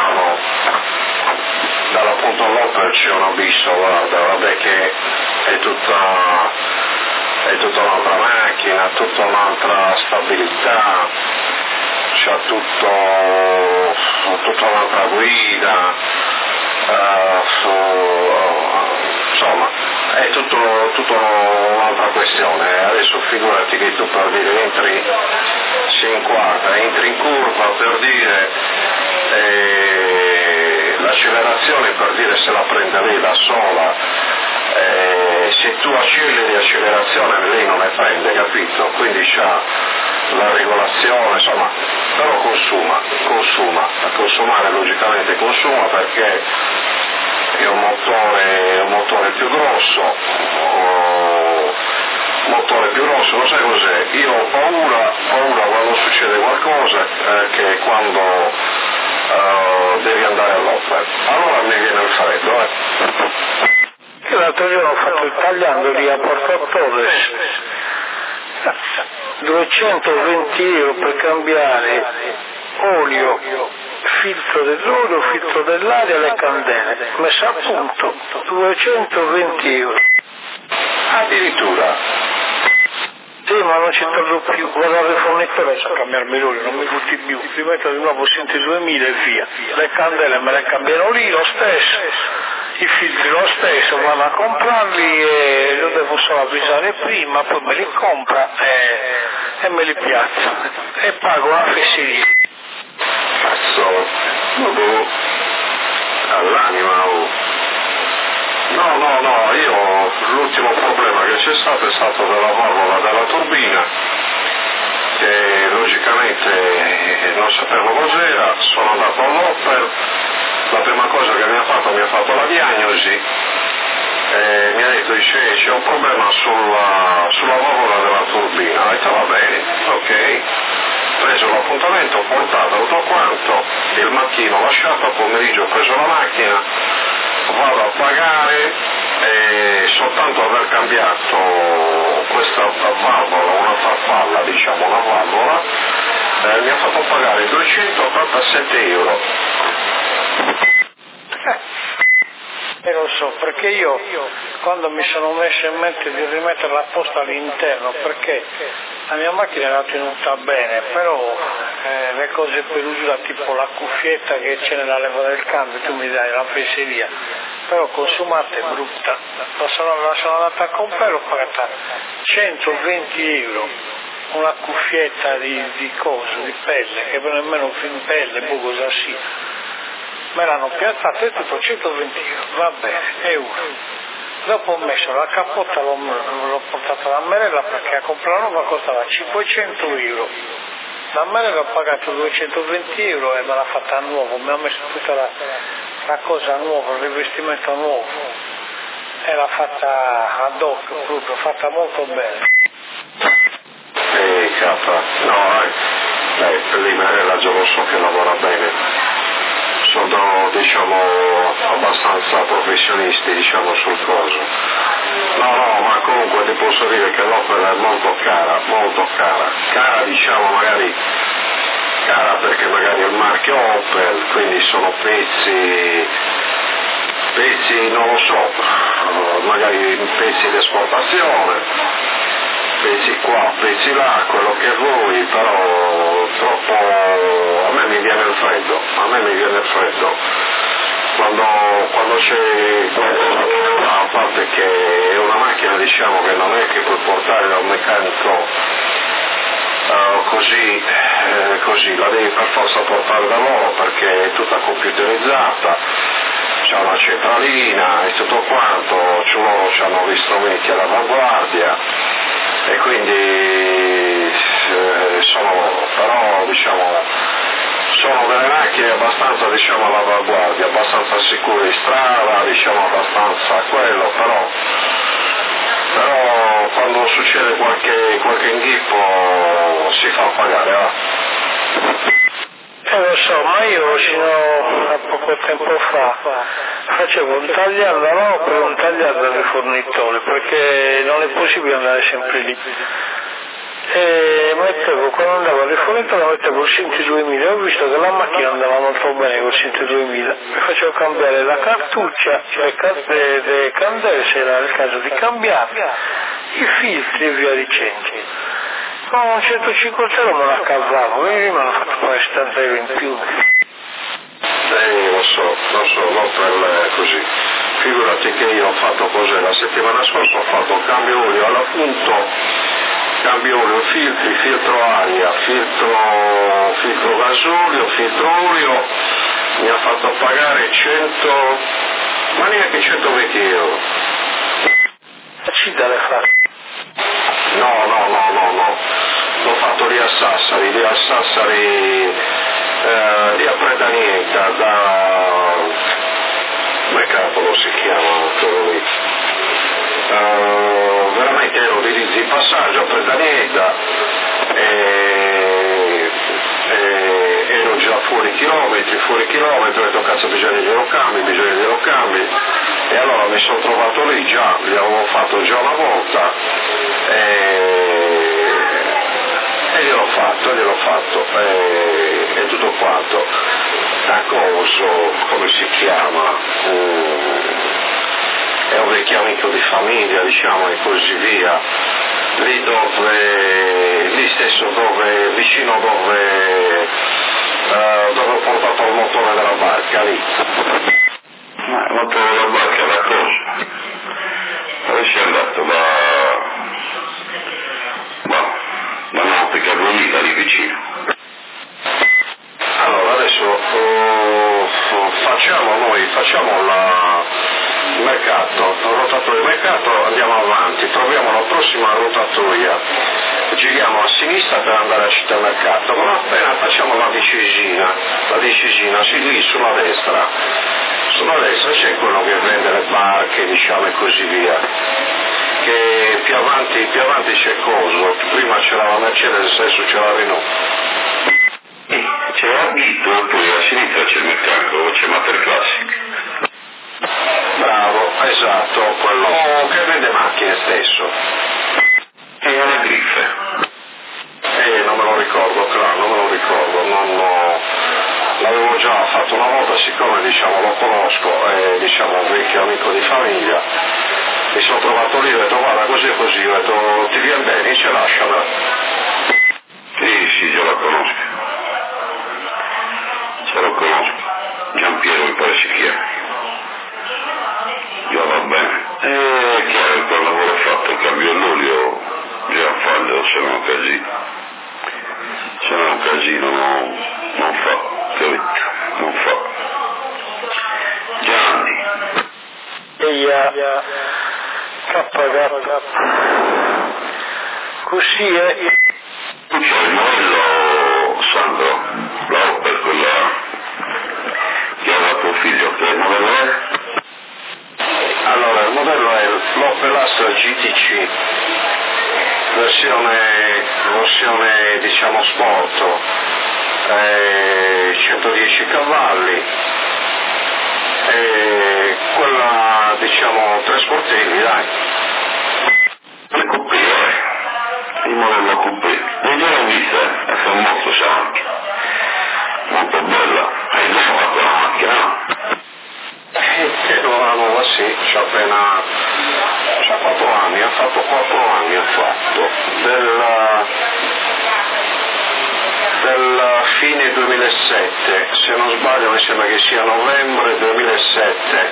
all'Opel c'è un abisso, guarda, vabbè che è tutta un'altra macchina, tutta un'altra stabilità, c'ha tutta un'altra guida, insomma, è tutta un'altra questione. Adesso figurati che tu per dire si inquadra, entri in curva, per dire l'accelerazione, per dire se la prende lei da sola, se tu acceleri accelerazione lei non ne prende, capito? Quindi c'ha la regolazione, insomma, però consuma, a consumare logicamente consuma perché è un motore più grosso, lo sai cos'è? Io ho paura quando succede qualcosa, che quando devi andare all'Opel, allora mi viene il freddo. Io l'altro giorno ho fatto il tagliando lì a Porto Torres, 220 euro per cambiare olio, filtro dell'olio, filtro dell'aria e le candele, messa a punto, 220 euro. Addirittura? Sì, ma non ci torno più, vado al rifornitore a cambiarmi l'olio, non mi butti più, rimetto di nuovo 102.000 e via. Le candele me le cambiano lì lo stesso, i filtri lo stesso, vado a comprarli e lo devo solo avvisare prima, poi me li compra e me li piazza e pago la fesseria. Cazzo, all'anima, No, io l'ultimo problema che c'è stato è stato della valvola della turbina, che logicamente non sapevo cos'era, sono andato all'Opel, la prima prima cosa che mi ha fatto la diagnosi, mi ha detto, dice, c'è un problema sulla valvola della turbina. Ho detto va bene, ok, ho preso l'appuntamento, ho portato tutto quanto, il mattino ho lasciato, al pomeriggio ho preso la macchina, vado a pagare e soltanto aver cambiato questa valvola, una farfalla, diciamo una valvola, mi ha fatto pagare 287 euro. Lo so, perché io quando mi sono messo in mente di rimettere la posta all'interno, perché la mia macchina era tenuta bene, però le cose per usare, tipo la cuffietta che c'è nella leva del cambio, tu mi dai la fesseria, però consumata è brutta. La sono andata a comprare, l'ho pagata 120 euro, una cuffietta di pelle, che per nemmeno in pelle, boh cosa sia. Me l'hanno piazzata e tipo 120 euro, va bene, è uno. Dopo ho messo la cappotta, l'ho portata alla merella perché a comprare la nuova costava 500 euro. La merella ho pagato 220 euro e me l'ha fatta a nuovo, mi ha messo tutta la cosa nuova, il rivestimento nuovo. E l'ha fatta ad hoc proprio, fatta molto bene. Cazzo, no, lì Merella già lo so che lavora bene. Sono, diciamo, abbastanza professionisti, diciamo, sul coso. No, ma comunque ti posso dire che l'opera è molto cara, diciamo, magari cara perché magari è il marchio Opel, quindi sono pezzi, non lo so, magari pezzi di esportazione, pezzi qua, pezzi là, quello che vuoi, però troppo, a me mi viene il freddo, quando c'è, a parte che è una macchina, diciamo, che non è che puoi portare da un meccanico così, la devi per forza portare da loro perché è tutta computerizzata, c'è una centralina e tutto quanto, loro hanno gli strumenti all'avanguardia e quindi però diciamo sono delle macchine abbastanza, diciamo, all'avanguardia, abbastanza sicure in strada, diciamo, abbastanza quello, però quando succede qualche inghippo si fa pagare, va. Lo so, ma io fino a poco tempo fa facevo un tagliando per un tagliando del fornitore, perché non è possibile andare sempre lì. E quando andavo al rifornitore mettevo il Sinti 2000, ho visto che la macchina andava molto bene col Sinti 2000, mi facevo cambiare la cartuccia, le candele se era il caso di cambiare, i filtri e via dicendo. Con un 150 euro me la cavavo, quindi mi hanno fatto fare 70 euro in più. Lo so, l'Opel così. Figurati che io ho fatto cos'è la settimana scorsa, ho fatto un cambio olio all'appunto, cambio olio, filtri, filtro aria, filtro gasolio, filtro olio, mi ha fatto pagare 100, ma neanche 120 euro. Ci deve fare? No, l'ho fatto lì a Sassari, lì a Predanieta, come cavolo si chiama quello lì? Veramente ero di passaggio a Predanieta e ero già fuori chilometri, ho detto cazzo bisogna di rocambi e allora mi sono trovato lì già, li avevo fatto già una volta e gliel'ho fatto e tutto quanto. A coso, come si chiama? È un vecchio amico di famiglia, diciamo, e così via, vicino dove ho portato il motore della barca, lì. Ma il motore della barca da cosa? Dove sei andato? Ma Nautica 2000 lì vicino. Allora adesso facciamo il mercato, il rotatorio del mercato, andiamo avanti, troviamo la prossima rotatoria, giriamo a sinistra per andare a Città Mercato, ma appena facciamo la decisina, sì, lì sulla destra, sulla destra c'è quello che vende le barche, diciamo, e così via, che più avanti c'è Coso, prima c'era la Mercedes, adesso c'è la Renault. C'è Arguito e poi a sinistra c'è il meccanico, dove c'è Mater Classic. Bravo, esatto, quello che vende macchine stesso. E le griffe. Non me lo ricordo, claro, non me lo ricordo, l'avevo già fatto una volta, siccome diciamo lo conosco, diciamo un vecchio amico di famiglia, mi sono trovato lì e ho detto guarda così e così, ho detto ti viene bene, dice lasciamela. Sì, io la conosco. Se lo conosco. Giampiero mi pare si chiama. Io va bene. È chiaro che quel lavoro fatto il cambio l'olio già fallo, se non è un casino non fa, capito? Non fa. Gianni. KK. Così è. C'è il modello, Sandro, l'Opel, quella che aveva tuo figlio, che modello è? Allora, il modello è l'Opel Astra GTC, versione diciamo sport, 110 cavalli, quella diciamo 3 sportelli, dai. Le coupé, il modello coupé. Non l'ho vista, è famoso anche. Molto bella. Hai nuova quella macchina, no? Nuova sì, c'ha appena 4 anni, ha fatto 4 anni, del fine 2007, se non sbaglio mi sembra che sia novembre 2007.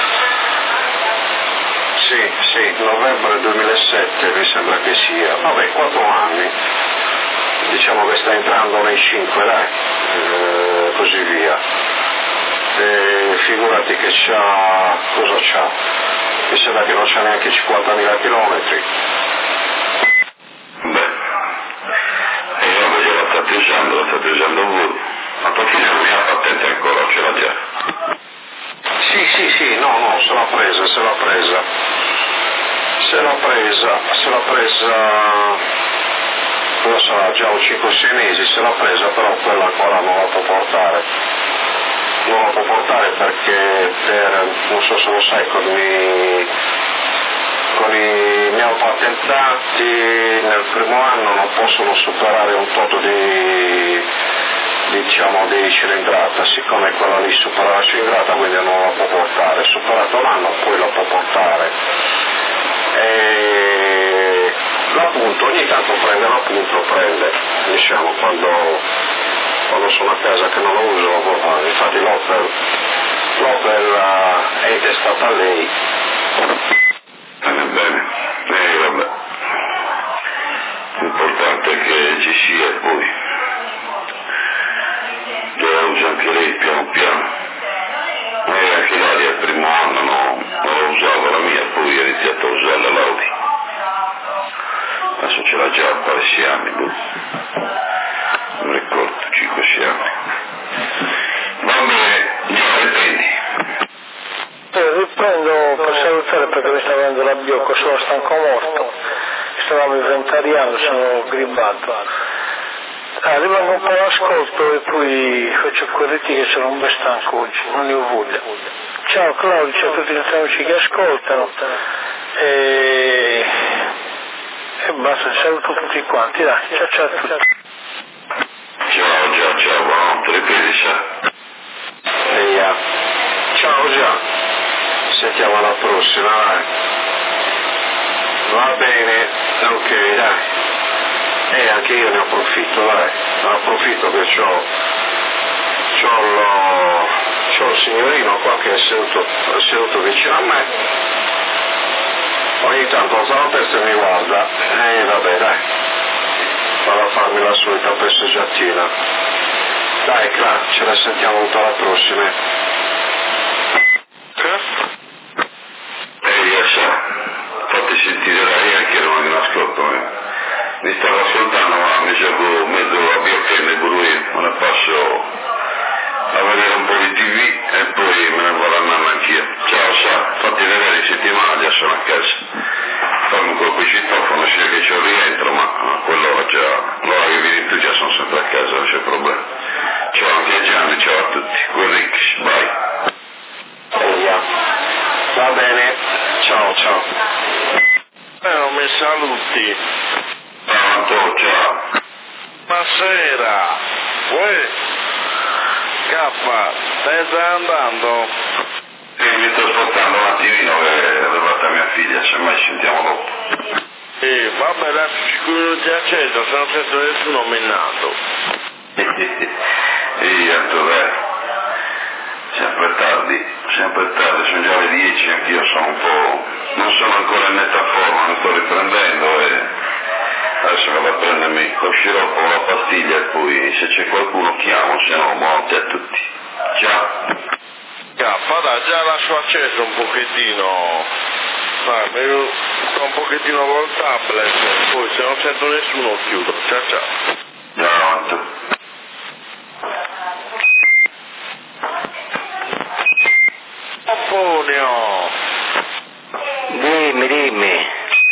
Sì, novembre 2007 mi sembra che sia, vabbè 4 anni, diciamo che sta entrando nei 5, dai, così via. Figurati che cosa c'ha? Mi sembra che non c'ha neanche 50.000 chilometri. Beh, e io la state usando voi. Ma tua figlia non ha patente ancora, ce l'ha già? Sì, no, se l'ha presa, cosa sarà, già 5-6 mesi, se l'ha presa, però quella ancora non la può portare. Non la può portare perché non so se lo sai, con i neopatentati nel primo anno non possono superare un tot di cilindrata, siccome quella lì supera la cilindrata quindi non la può portare, superato l'anno poi la può portare. L'appunto, ogni tanto prende, diciamo, quando sono a casa che non lo uso, infatti l'Opel è testata a lei. Bene, vabbè. L'importante è che ci sia poi. Io la uso anche lei piano piano. Anche l'aria il primo anno non la usavo la mia, poi ho iniziato a usarla l'Audi. Adesso ce l'ha già a quasi anni, non ricordo, 5-6 anni. Va bene, già riprendi. Riprendo per salutare perché mi sta venendo la biocca, sono stanco morto. Stavamo inventariando, sono gribato. Rimango un po' all'ascolto e poi faccio quelletti che sono un bel stanco oggi, non ne ho voglia. Ciao Claudio, ciao a tutti i nostri amici che ascoltano e basta, saluto tutti quanti, dai, ciao a tutti. Ciao, buonanotte, ripresi, Ciao già, sentiamo alla prossima, dai. Va bene, ok, dai. Anche io ne approfitto, dai, che c'ho il signorino qua che è seduto vicino a me, ogni tanto alza la testa e mi guarda, vabbè dai, vado a farmi la solita passeggiatina. Dai Cla, ce la sentiamo tutta la prossima. Fatti sentire l'aria che non mi ascolto. Mi stavo ascoltando ma mi gioco mezzo a bioccherne pure io, me ne passo a vedere un po' di TV e poi me ne vado a saluti. Pronto, ciao. Buonasera. Uè, K, stai già andando? Sì, mi sto spostando un attimino che è arrivata mia figlia, semmai ci sentiamo dopo. Vabbè, lascio 5 minuti acceso, se non sento nessuno menato. Arturo, sempre tardi, sono già le 10, anch'io sono un po', non sono ancora in netta forma, mi sto riprendendo e adesso vado a prendermi lo sciroppo, la pastiglia e poi se c'è qualcuno chiamo, se no buonanotte a tutti. Ciao. Dai, già lascio acceso un pochettino, dai, sto un pochettino col tablet, poi se non sento nessuno chiudo, ciao. Ciao Anto. Apponio! Dimmi.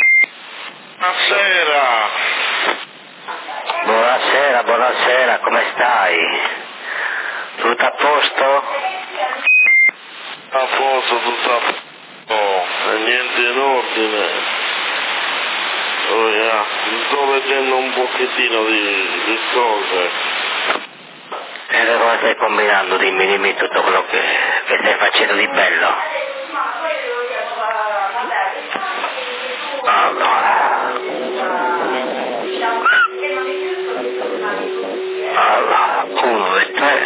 Buonasera, come stai? Tutto a posto? A posto, tutto a posto, e niente in ordine. Mi sto leggendo un pochettino di cose. E cosa stai combinando? Dimmi tutto quello che stai facendo di bello. Allora, 1, 2, 3,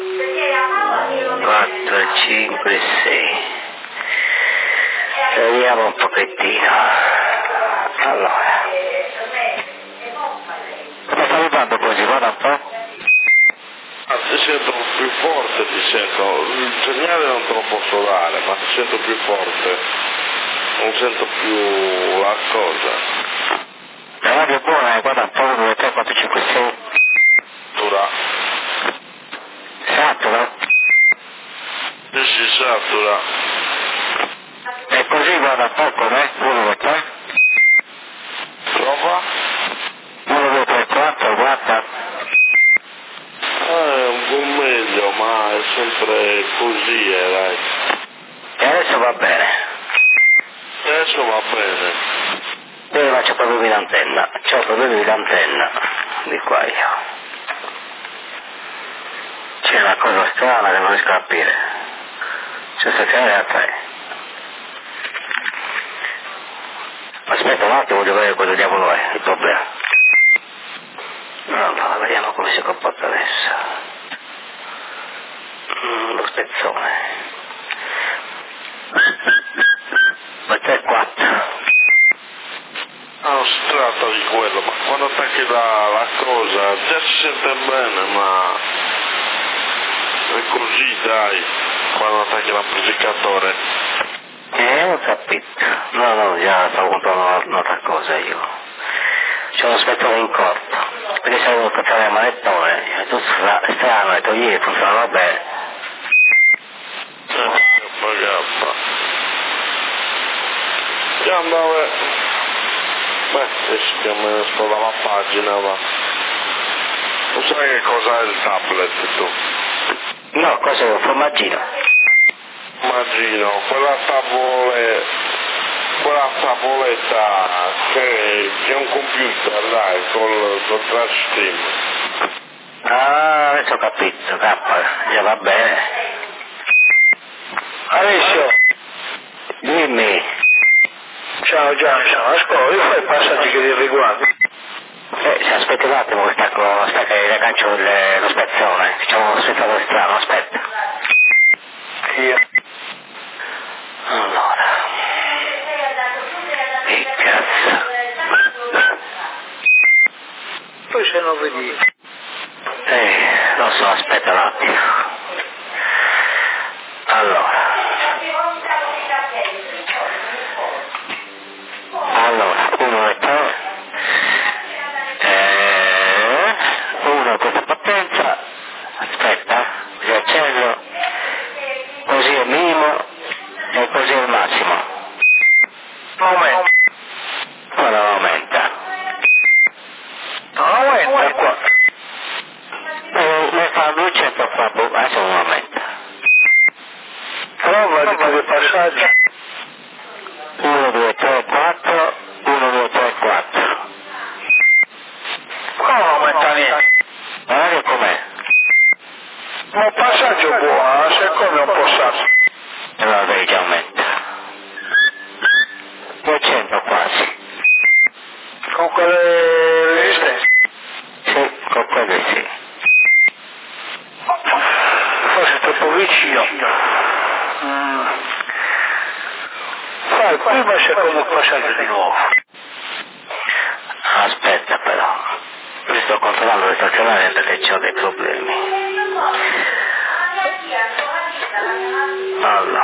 4, 5, 6. Vediamo un pochettino. Allora. Come stai andando così? Guarda un po'. Ti sento più forte, il segnale non te lo posso dare, ma ti sento più forte, non sento più la cosa. La radio è buona, guarda un po', 1, 2, 3, 4, 5, 6. Satura? Si satura. E così guarda un po' com'è, 1, 2, 3. Prova? 1, 2, 3, 4, guarda. Un po' meglio, ma è sempre così, dai. E adesso va bene. Adesso va bene. Ma c'ho problemi d'antenna, di qua io. C'è una cosa strana che non riesco a capire. C'è stazione a 3. Aspetta un attimo, voglio vedere cosa diavolo è il problema. Allora, vediamo come si comporta adesso. Lo spezzone. 3, 4. Non si tratta di quello, ma quando attacchi la cosa già si sente bene, ma è così, dai, quando attacchi l'amplificatore. Ho capito. No, già stavo contando un'altra cosa io. C'è uno spezzone in corto, perché se devo scattare il manettone, è tutto strano, ho detto ieri funzionava bene. Andava. Adesso più o meno sto dalla pagina, va. Tu sai che cosa è il tablet tu? No, cosa è un formaggino? Formaggino, quella tavoletta che è un computer, dai, col touch stream. Adesso ho capito, già va bene. Alessio, dimmi. ciao, ascolta, io fai i passaggi che ti riguardano. Se aspetti un attimo che sta che riaggancio lo spezzone, diciamo uno spezzone strano, aspetta. Allora. Che cazzo. Poi se non vedi. Lo so, aspetta un attimo. Allora, 1 e 3. 1 questa potenza. Aspetta, così acceso. Così è il minimo e così è il massimo. Aumenta. Ma non aumenta. Aumenta qua. Mi fa 200 qua, adesso non aumenta. Prova di quei passaggi. 1, 2, 3, 4, 1, 2, 3, passaggio buono, la seconda è un po' sasso. Allora devi già aumentare. 200 quasi. Con quelle resistenze? Sì, con quelle sì. Forse è troppo vicino. Fai prima e secondo passaggio di nuovo. Aspetta però, io sto controllando le stazionari perché ho dei problemi. Allora.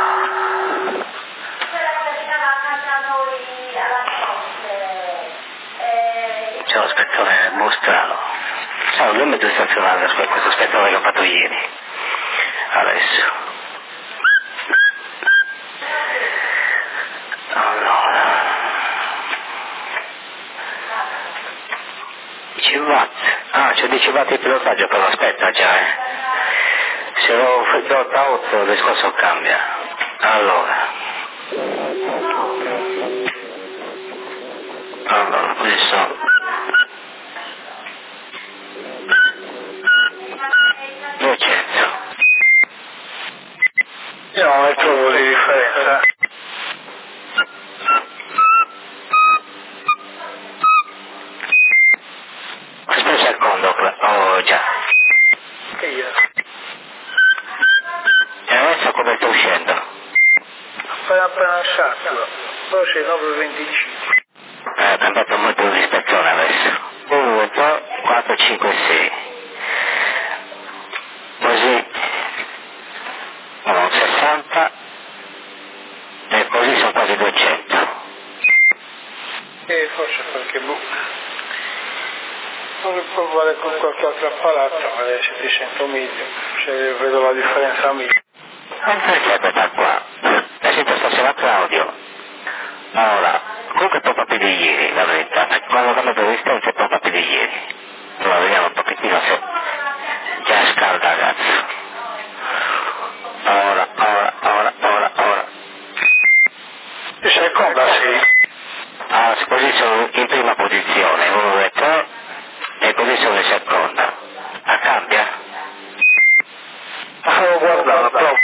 C'è lo spettone mostrano. C'è un limite stazionario per questo spettone che ho fatto ieri. Adesso. Allora. 10 watt. Ah, c'è 10 watt di pilotaggio però, aspetta già, Se lo do da 8 il discorso cambia. Allora, qui sono 200. Io non ne trovo di differenza. Aspetta un secondo, oh già. Che io? E adesso come sta uscendo? Appena lasciato, poi sei 9,25. Ha cambiato molto l'ispezione adesso. 1, 2, 4, 5, 6. Così 60 e così sono quasi 200. E forse qualche buco. Vorrei provare con qualche altro apparato, magari se ti sento meglio, se vedo la differenza meglio. Ma perché questa qua? La sento stasera Claudio. Ora, comunque è proprio più di ieri, la verità, perché quando ho cambiato le distanze è proprio più di ieri. Allora vediamo un pochettino se già scalda ragazzi. Ora. E seconda sì. Ah, così sono in prima posizione, 1, 2, 3, e così sono in seconda. Ah, cambia? Stavo guardando, però.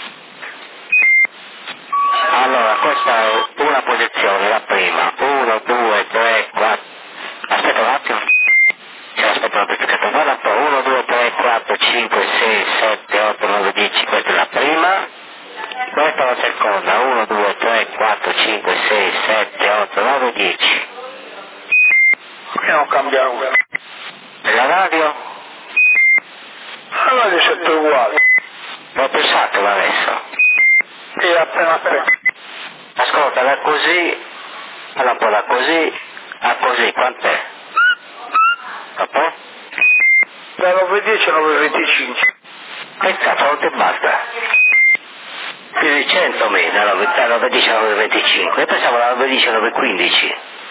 Allora, questa è una posizione, la prima. 1, 2, 3, 4. Aspetta un attimo. Aspetta un attimo. Guarda un po'. 1, 2, 3, 4, 5, 6, 7, 8, 9, 10. Questa è la prima. Questa è la seconda. 1, 2, 3, 4, 5, 6, 7, 8, 9, 10. Qui non cambia una. E la radio? Allora è sempre uguale. L'ho pensato adesso. E appena. Ascolta, da così, allora poi da così a così, quant'è? Dopo? Da 9,10 a 9,25. Che cazzo, non ti basta? Più di 100.000, da 9,10 a 9,25, io pensavo da 9,10 a 9,15.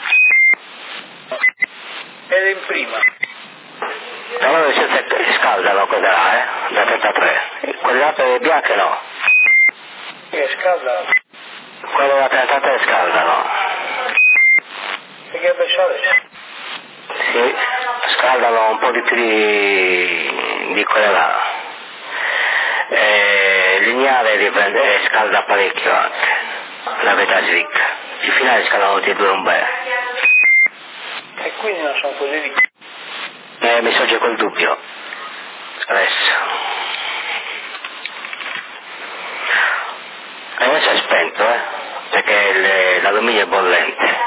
Era in prima. Allora si scaldano quelle là, da 33. Quelle altre bianche no. Che scalda? Quelle da 33 scaldano. Perché pensare? Sì, scaldano un po' di più di quelle là. Lineare dipende, scalda parecchio anche. La metà slick. I finali scaldano tutti e due un bel. E quindi non sono così ricchi. Mi sorge quel dubbio. Adesso è spento, perché l'alluminio è bollente.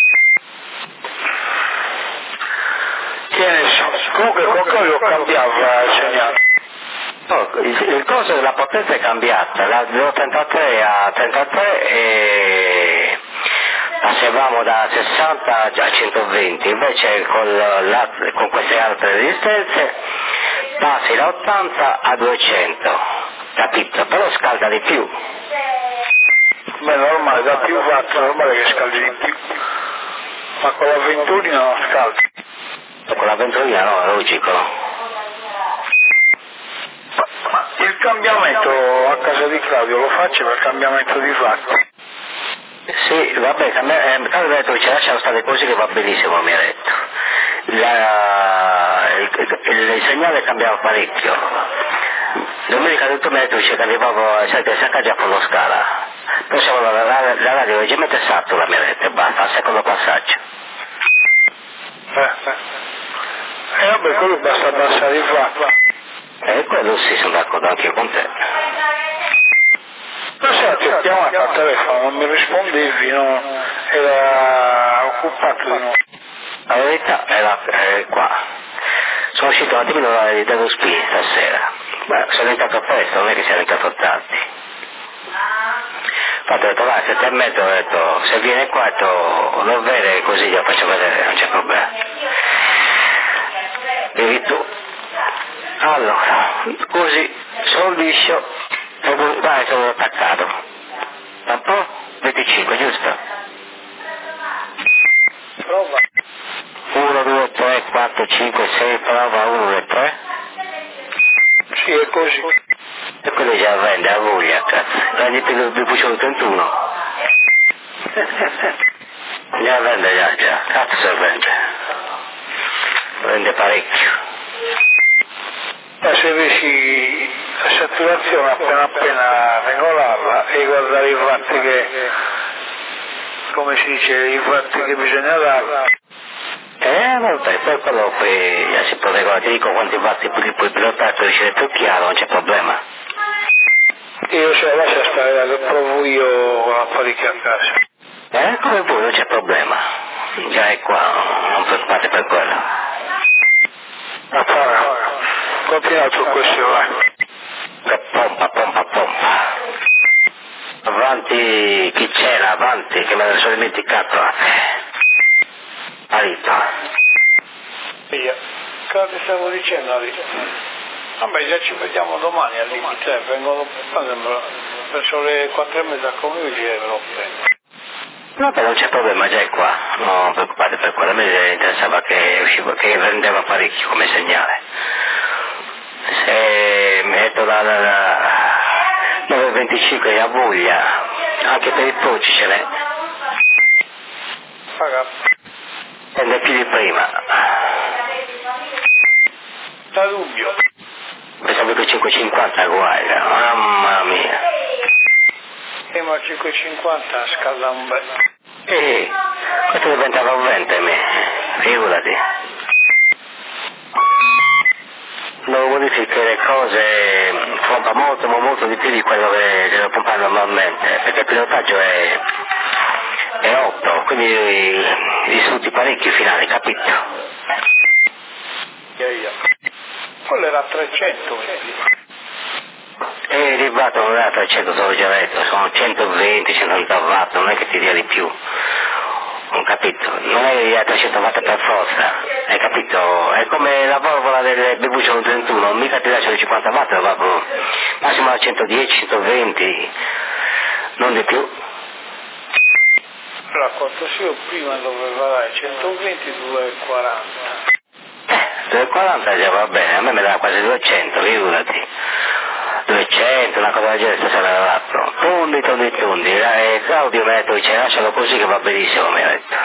Che ne so, comunque qualcosa lo cambiava il segnale. No, il coso della potenza è cambiata, da 0,33 a 33 e passavamo da 60 a 120, invece con queste altre resistenze passi da 80 a 200, capito? Però scalda di più. Beh, normale, da più watt, normale che scaldi di più. Ma con la Ventolina non scaldi. Con la Ventolina no, è logico. Ma il cambiamento a casa di Claudio lo faccio per cambiamento di watt? Sì, vabbè, Claudio ha detto che ci lasciano stare cose che va benissimo, mi ha detto. Il segnale cambiava parecchio. domenica tutto metro dice che arrivavo sempre saccaggio a fondo scala. Poi siamo la radio leggermente satura, mi ha detto, basta, al secondo passaggio. Vabbè, quello basta abbassare il fatto. Quello sì, sono d'accordo anche io con te. Ma sai, ti ho chiamato al telefono, non mi rispondevi, no? Era occupato di no. La verità era qua. Sono uscito un attimino dallo spin stasera. Beh, sono entrato presto, non è che sia entrato tardi. Infatti ho detto, vai, 7:30, ho detto, se viene qua, lo vede così glielo faccio vedere, non c'è problema. Vieni tu. Allora, così, sono liscio, e vai, sono attaccato. Un po'? 25, giusto? Prova. 1, 2, 3, 4, 5, 6, prova 1, 2, 3. Sì, è così. E quello già vende a voglia, cazzo. Prendi più 31. Già vende, già. Cazzo se vende. Vende parecchio. Ma se avessi la saturazione appena regolarla e guardare i fatti che, come si dice, i fatti che bisogna dare. Vabbè, poi quello poi già si può regolare, ti dico quanti vatti puoi pilotare, tu dici più chiaro, non c'è problema. Io se la lascia stare, lo provo io con l'apparecchio a casa. Come voi, non c'è problema. Già è qua, non preoccupate per quello. Continua su questo, vai. Pompa. Avanti, chi c'era, avanti, che me ne sono dimenticato. Arita. Via. Cosa ti stavo dicendo, Arita? Vabbè, già ci vediamo domani al limite, vengono verso le 4:30 come io lo prendo. Vabbè, non c'è problema, già è qua, non preoccupate per quello, a me interessava che usciva, che vendeva parecchio come segnale. Se metto la 9:25 a voglia, anche per i poci ce n'è. Paga. Prende più di prima. Da dubbio. Pensavo che 5,50 guarda, mamma mia. Ma 5,50 scalda un bel. Questo diventava un 20 a me, figurati. Non modifiche le cose, pompa molto di più di quello che devo pompare normalmente, perché il pilotaggio è 8, quindi li sfrutti parecchio finali, capito? Quello era 300, vedi? Il watt non era 300, sono già detto, sono 120, 180 watt, non è che ti dia di più. Non capito? Non è che 300 watt per forza, hai capito? È come la valvola del BV 131, mica ti dà 150 watt, la valvola, massimo a 110, 120, non di più. Allora, quanto se io prima doveva dare 120, 240. 240 già va bene, a me dà quasi 200, figurati. 200, una cosa del genere stasera aveva dato. Tondi. Claudio mi ha detto che lascialo così che va benissimo, mi ha detto.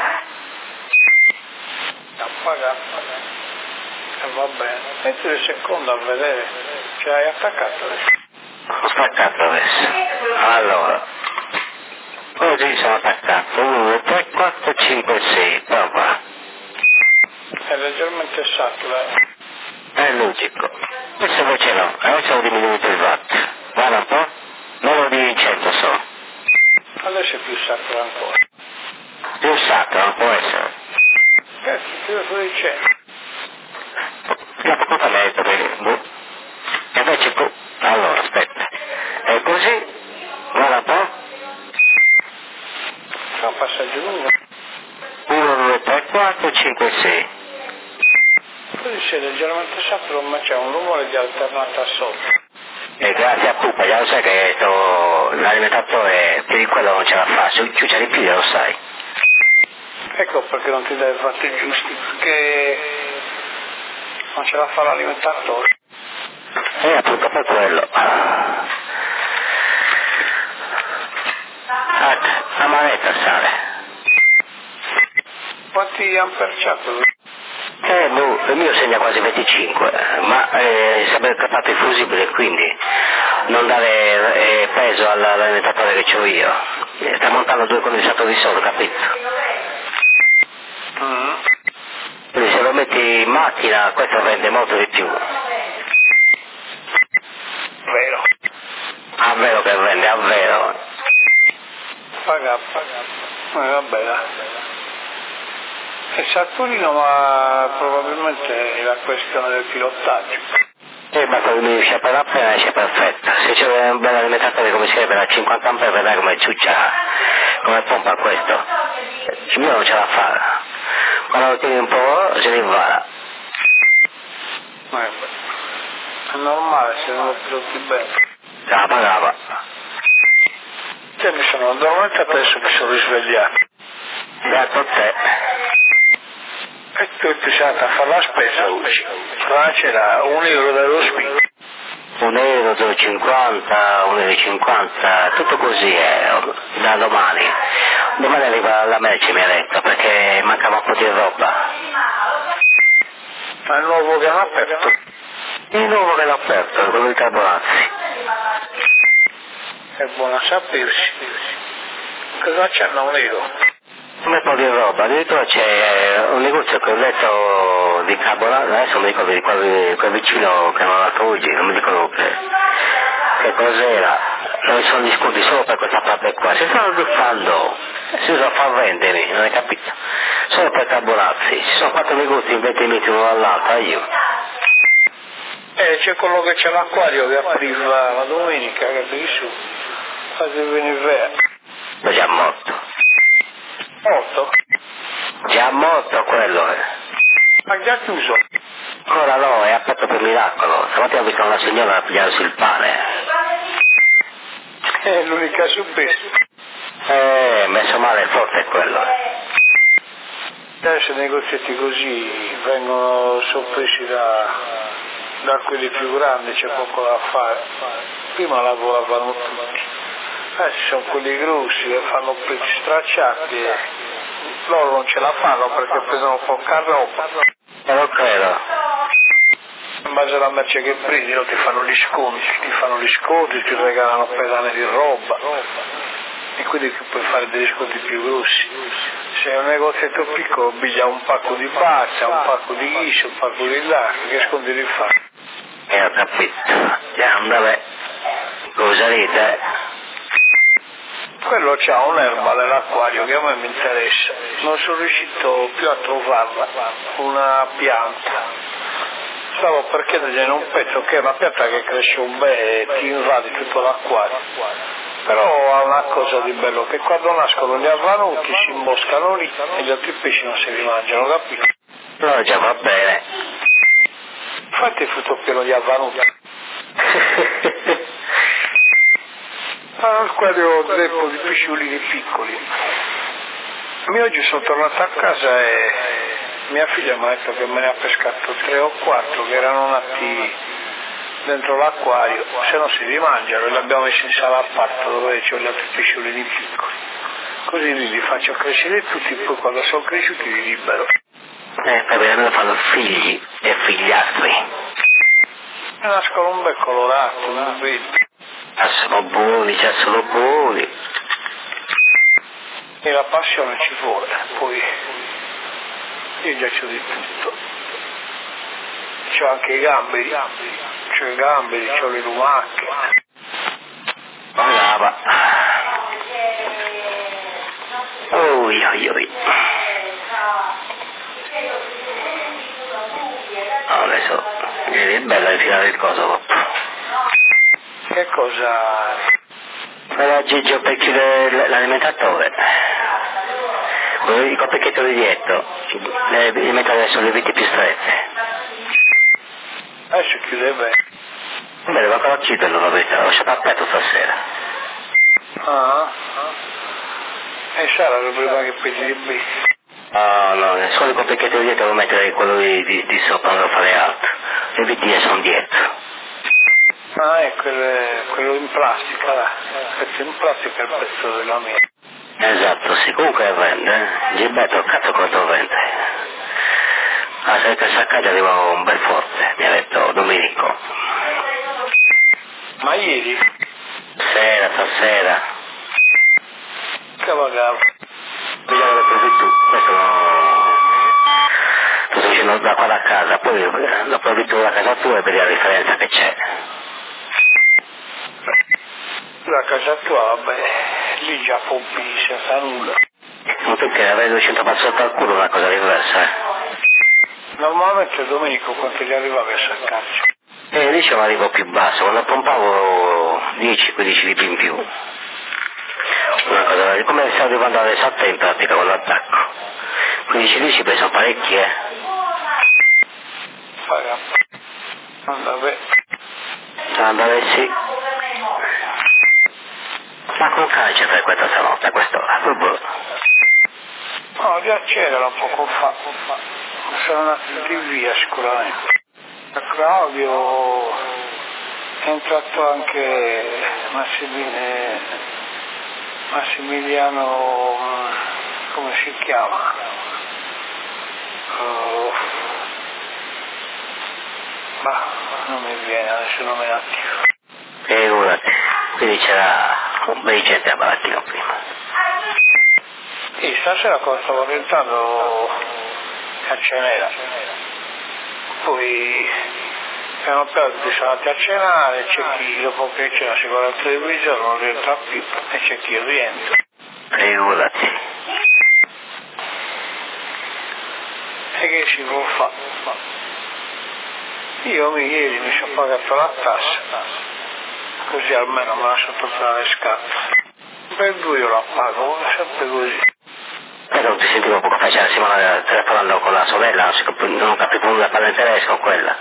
Paga. Va bene. Metti il secondo a vedere. Ce l'hai attaccato adesso? Ho staccato adesso. Allora. Così sono attaccato. 1, 2, 3, 4, 5, 6. Prova. È leggermente saturato. È logico. Questo invece no, adesso ho diminuito il watt. Guarda un po', non lo di 100 solo. Adesso è più saturo ancora. Più saturo, non può essere. Io sto dicendo. La poco mi ha detto che... E invece tu... Allora, aspetta. E così, guarda un po'. Fa un passaggio lungo. 1, 2, 3, 4, 5, 6. Così sei leggermente saturo, ma c'è un rumore di alternata sotto. E grazie a Pupa, già lo sai che l'alimentatore più di quello non ce la fa, ciuccia di più, lo sai. Ecco perché non ti dai i fatti giusti, perché non ce la fa l'alimentatore. Appunto per quello. La manetta sale. Quanti amperciato? Il mio segna quasi 25, ma se sarebbe capato il fusibile, quindi non dare peso all'alimentatore che ho io. Sta montando 2 condensatori solo, capito? Quindi se lo metti in macchina questo rende molto di più. Vero. A vero che rende, a vero. Paga. Vabbè, dai. È Saturnino, ma probabilmente è la questione del pilotaggio. Ma quando mi riesce per appena esce perfetto. Se c'è un bel alimentatore come si vede da 50 ampere, vedrai come ciuccia, come pompa questo. Il mio non ce la fa. Quando lo tieni un po' se ne va. È normale se non lo piloti bene. La pagava. Io mi sono addormentato, adesso mi sono risvegliato. Grazie a te. E tu sei andato a fare la spesa oggi. Là c'era €1 dello spinto. €1, €2,50, €1,50, tutto così da domani. Domani arriva la merce, mi ha detto, perché mancava un po' di roba. Ma il nuovo che hanno aperto? Il nuovo che l'ha aperto, quello di Carborazzi. È buono a sapersi. Cosa c'hanno €1? Un po' di roba, addirittura c'è un negozio che ho letto di Carborazzi, adesso non mi ricordo di quel vicino che hanno dato oggi, non mi ricordo che cos'era, non sono gli sconti solo per questa parte qua, si stanno buffando, si usa a far vendere, non hai capito? Solo per Carborazzi, ci sono 4 negozi in 20 minuti uno dall'altro, io. C'è quello che c'è l'acquario che apriva la domenica, che lì su, fate venire. Ma già morto. Morto? Già morto quello, Ma già chiuso? Ancora no, è aperto per miracolo. Stamattina ho visto una signora a pigliarsi il pane. È l'unica sorpresa. Messo male forte quello. Adesso i negozietti così vengono sorpresi da quelli più grandi, c'è poco da fare. Prima lavoravano tutti. Ci sono quelli grossi che fanno prezzi stracciati e loro non ce la fanno perché prendono poca roba. Non credo. In base alla merce che prendi ti fanno gli sconti, ti regalano pedane di roba e quindi tu puoi fare degli sconti più grossi. Se è un negozietto piccolo biglia un pacco di pazza, un pacco di ghiaccio, un pacco di là, che sconti li fa? Ho capito. Vabbè. Cosa dite? Quello c'ha un'erba nell'acquario che a me mi interessa, non sono riuscito più a trovarla, una pianta. Stavo per chiedergliene un pezzo che è una pianta che cresce un bel e ti invade tutto l'acquario. Però ha una cosa di bello, che quando nascono gli avvanuti si imboscano lì e gli altri pesci non se li mangiano, capito? No, già va bene. Infatti è frutto pieno di avvanuti. All'acquario zeppo di pesciolini piccoli. Io oggi sono tornato a casa e mia figlia mi ha detto che me ne ha pescato 3 o 4 che erano nati dentro l'acquario, se no si rimangiano e li abbiamo messi in sala a parte dove c'ho gli altri pesciolini piccoli. Così li faccio crescere tutti, poi quando sono cresciuti li libero. Per me fanno figli e figliastri. E nascono un bel colorato, un vedi. Sono buoni, sono buoni. E la passione ci vuole, poi io già c'ho di tutto. C'ho anche i gamberi, c'ho le lumache. Brava. Oi. Adesso è bella infilare il coso. Che cosa? Per aggiungere per chiudere l'alimentatore. Il coppicchietto di dietro, li metto adesso le viti più strette. Adesso chiude bene. Beh, devo ancora chiuderlo, l'ho lasciato aperto stasera. E sarà prima che pesi di B. No, solo il coppicchietto di dietro devo mettere quello di sopra, non devo fare altro. Le viti sono dietro. È quello in plastica, là. Il pezzo in plastica è il pezzo della mia. Esatto, sì, comunque vende, Gilberto, cazzo quanto vende. Se per saccaggio arriva un bel forte, mi ha detto Domenico. tu da casa tua e vedi la differenza che c'è. La casa tua, vabbè, lì già pompi senza nulla. Ma perché avere 200 passi sotto al culo è una cosa diversa, Normalmente Domenico quanto gli arriva verso il calcio? Lì c'è un arrivo più basso, quando pompavo 10-15 litri in più. Una cosa, come stavo arrivando alle 7 in pratica con l'attacco. 15 litri ci pesano parecchi, Andare sì. Ma con calcio fai questa stanotte a quest'ora? No, già c'era un poco fa. Sono andato di via sicuramente. A Claudio è entrato anche Massimiliano, come si chiama? Ma non mi viene, adesso non me ne attivo. Quindi c'era un bel gente a Barattino prima. Sì, stasera cosa stavo orientando a Cenera. Poi piano piano sono andati a cenare, c'è chi dopo che cena si guarda il televisore non rientra più e c'è chi rientra. Figurati. E che si può fare? Io ieri mi sono pagato la tassa, così almeno me la so portare le scarpe. Per 2 io la pago, sempre così. Non ti sentivo poco fa, Simona telefonando con la sorella, non capivo nulla, parla in tedesco quella.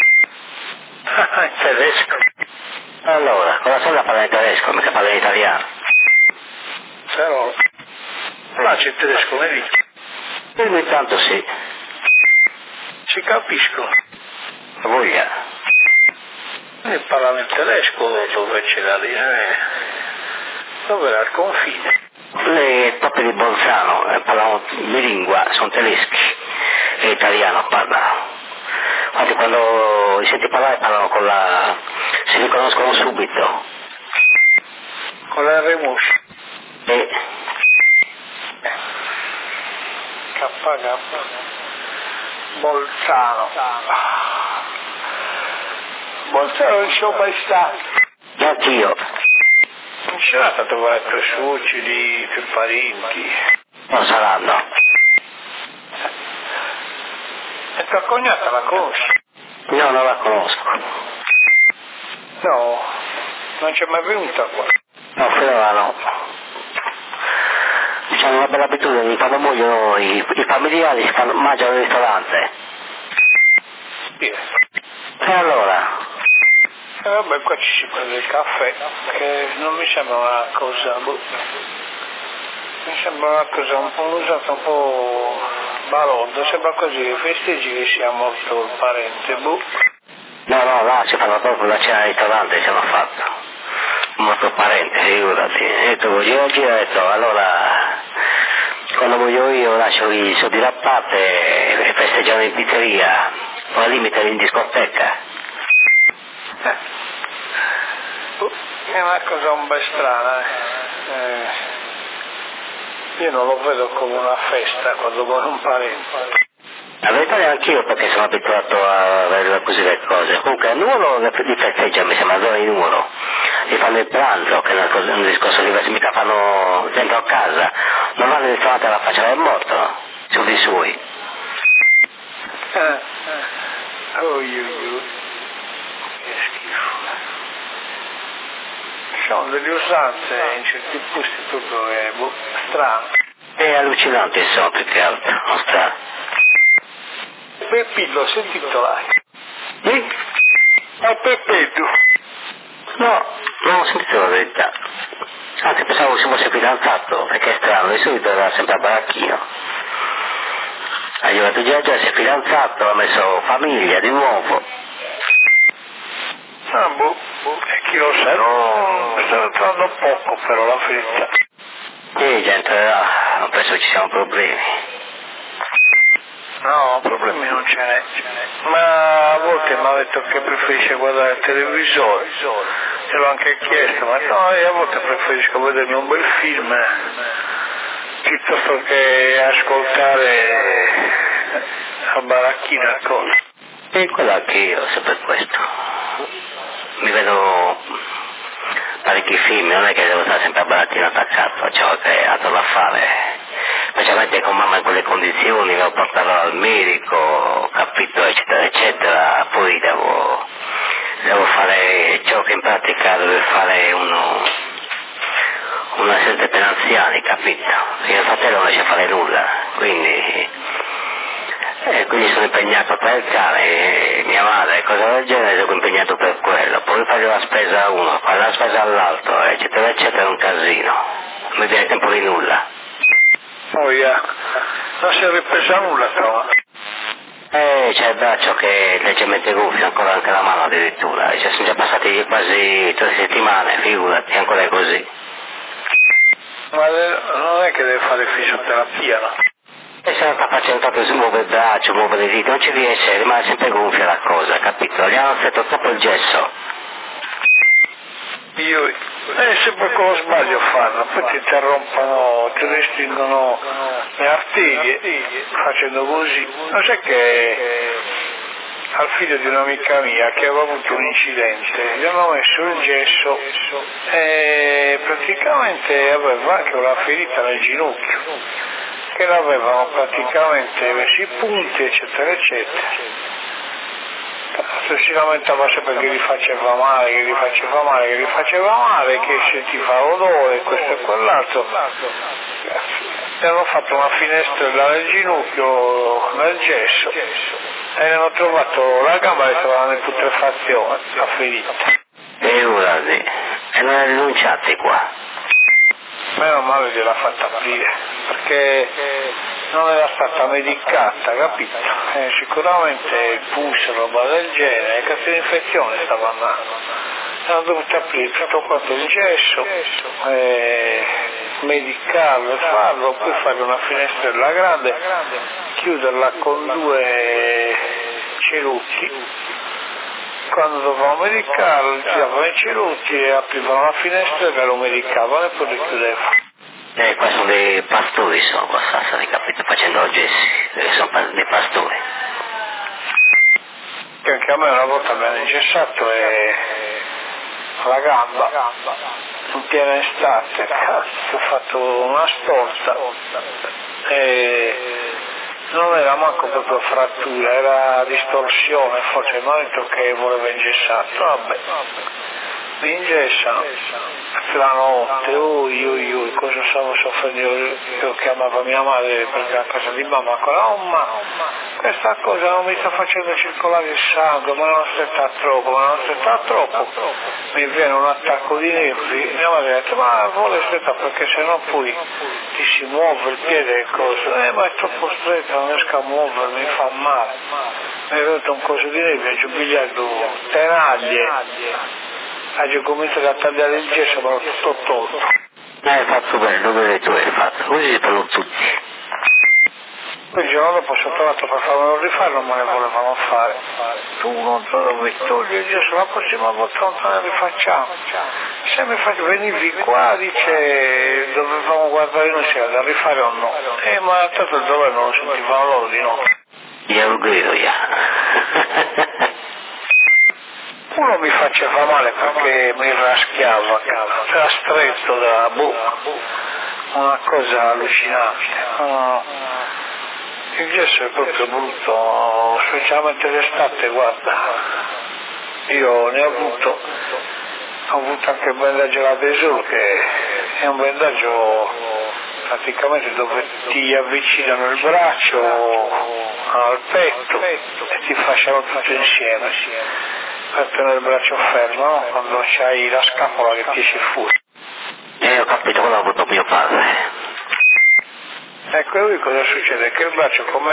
In tedesco? Allora, con la sorella parla in tedesco, mica parla in italiano. Però, là c'è il tedesco, vedi? Ogni tanto sì. Ci capisco. Voglia. E parlano in tedesco dove c'è da dire, dove era il confine. Le toppe di Bolzano parlano di lingua, sono tedeschi e italiano parlano. Infatti quando li senti parlare parlano con la... si riconoscono subito. Con la Remus. KK. Bolzano. Bolzano non ci sono mai stato. Anch'io. Non c'era stato trovare più suoceri, più parenti. Non saranno. E tua cognata la conosci? No, non la conosco. No, non c'è mai venuta qua. No, finora no. C'hanno una bella abitudine, quando muoiono i familiari mangiano al ristorante. Sì. E allora? Vabbè, qua ci si prende il caffè, che non mi sembra una cosa, mi sembra una cosa un'usata un po' balorda, sembra così che festeggi che sia morto il parente, No, là si fanno proprio la cena al ristorante, ci hanno fatto. Morto parente, figurati. E tu oggi ho detto, allora, quando muoio io lascio i soldi da parte e festeggiamo in pizzeria, o al limite in discoteca. È una cosa un po' strana, io non lo vedo come una festa quando muore un parente. La verità è anch'io perché sono abituato a vedere così le cose. Comunque a numero li festeggia, mi sembra, allora in numero. Li fanno il pranzo, che è un discorso diverso, mica fanno dentro a casa. Non vanno in ristorante alla faccia del morto, no? Su di suoi. Che schifo. Sono delle usanze in certi posti proprio strano. È allucinante insomma, più che altro, non sta. Peppino, sentito là. A Peppino? No, non ho sentito la verità. Anzi pensavo si fosse fidanzato, perché è strano, di solito era sempre a baracchino. Ha arrivato già, si è fidanzato, ha messo famiglia di nuovo. Chi lo sa, no, sta entrando poco però la verità. Gente, non penso ci siano problemi. No, problemi non ce n'è. Ma a volte mi ha detto che preferisce guardare il televisore. Te l'ho anche chiesto, ma no, io a volte preferisco vedermi un bel film piuttosto che ascoltare a baracchina cose. E quello anche io, sempre questo. Mi vedo parecchi film, non è che devo stare sempre a barattino attaccato a ciò che ha da fare. Specialmente con mamma in quelle condizioni, devo portarlo al medico, capito, eccetera, eccetera, poi devo fare ciò che in pratica deve fare un assistente per anziani, capito? Mio fratello non riesce a fare nulla, quindi sono impegnato per il cane, mia madre, cose del genere, sono impegnato per quello, poi fare la spesa a uno, fare la spesa all'altro, eccetera, eccetera, è un casino, non mi viene tempo di nulla. Oh yeah. Non si è ripresa nulla, trova. C'è il braccio che è leggermente gonfio, ancora anche la mano addirittura, cioè sono già passati quasi 3 settimane, figurati, ancora è così. Ma non è che deve fare fisioterapia, no? E se non sta facendo tanto si muove il braccio, muove le dita, non ci riesce, rimane sempre gonfia la cosa, capito? Gli hanno stretto troppo il gesso. Sempre con lo sbaglio fanno, poi ti interrompono, ti restringono le arterie facendo così. Non sai che al figlio di un'amica mia che aveva avuto un incidente, gli hanno messo il gesso e praticamente aveva anche una ferita nel ginocchio, che l'avevano praticamente messo i punti, eccetera, eccetera. Si lamentava sempre che gli faceva male, che sentiva odore, questo e quell'altro. Gli hanno fatto una finestrella nel ginocchio, nel gesso, e gli hanno trovato la gamba e stava in putrefazione, la ferita. E ora sì, e non è rinunciati qua. Meno male gliel'ha fatta aprire, perché non era stata medicata, capito? Sicuramente il pus, roba del genere, che l'infezione stava andando. Hanno dovuto aprire tutto quanto il gesso, medicarlo e farlo, poi fare una finestrella grande, chiuderla con 2 cerutti. Quando dovevano medicarlo, tiravano i cerutti e aprivano la finestra e lo medicavano e poi lo chiudevano. Qua sono dei pastori, sono qua a Sassari, capito, facendo gessi, sono dei pastori. Che anche a me una volta mi hanno ingessato la gamba, in piena estate, cazzo, ho fatto una storta e non era manco proprio frattura, era distorsione, forse mi hanno detto che voleva ingessato, vabbè. Mi ingessano, la notte, cosa stavo soffrendo, io chiamavo mia madre perché a casa di mamma, ma questa cosa non mi sta facendo circolare il sangue, ma non stretta troppo, mi viene un attacco di nervi, mia madre ha detto, ma vuole stretta perché sennò poi ti si muove il piede e cosa, ma è troppo stretta, non riesco a muovermi, mi fa male, mi è venuto un coso di nervi, ho pigliato tenaglie. Ho cominciato a tagliare il gesso, ma l'ho tutto tolto. Hai fatto bene, dove tu hai fatto, così si fanno tutti. Poi il giorno dopo sono tornato per farmelo rifare, non me ne volevano fare. Tu non so dove togli il gesso, la prossima volta non te ne rifacciamo. Se mi venivi qua, dice, dovevamo guardare noi se era da rifare o no. Ma tanto il dolore non lo sentivano loro di no. Io grido, Uno mi faceva male perché mi raschiava, era stretto dalla bocca, una cosa allucinante. Il gesso è proprio brutto, specialmente l'estate, guarda. Io ne ho avuto anche il bendaggio all'adesur, che è un bendaggio praticamente dove ti avvicinano il braccio al petto e ti fasciano tutto insieme. Per tenere il braccio fermo, no? Quando c'hai la scapola che ti si fuori. Ho capito quello ha avuto mio padre. Ecco, lui cosa succede? Che il braccio come è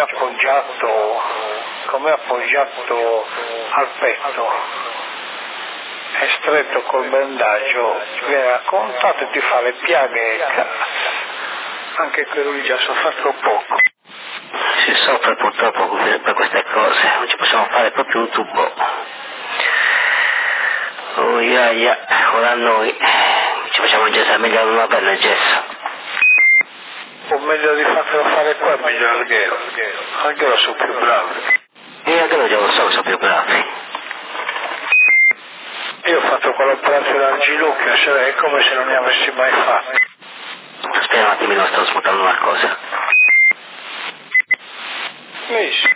appoggiato al petto, è stretto col bendaggio, viene a contatto e ti fa le piaghe, anche quello lì già sofferto poco. Si soffre purtroppo per queste cose, non ci possiamo fare proprio un tubo. Ora noi ci facciamo gessare meglio una bella gesso. O meglio di farlo fare qua, meglio alghero sono più bravi. Io anche non lo so, sono più bravi. Io ho fatto quell'operazione al ginocchio, cioè è come se non ne avessi mai fatto. Aspetta un attimino, sto smontando una cosa. Benissimo.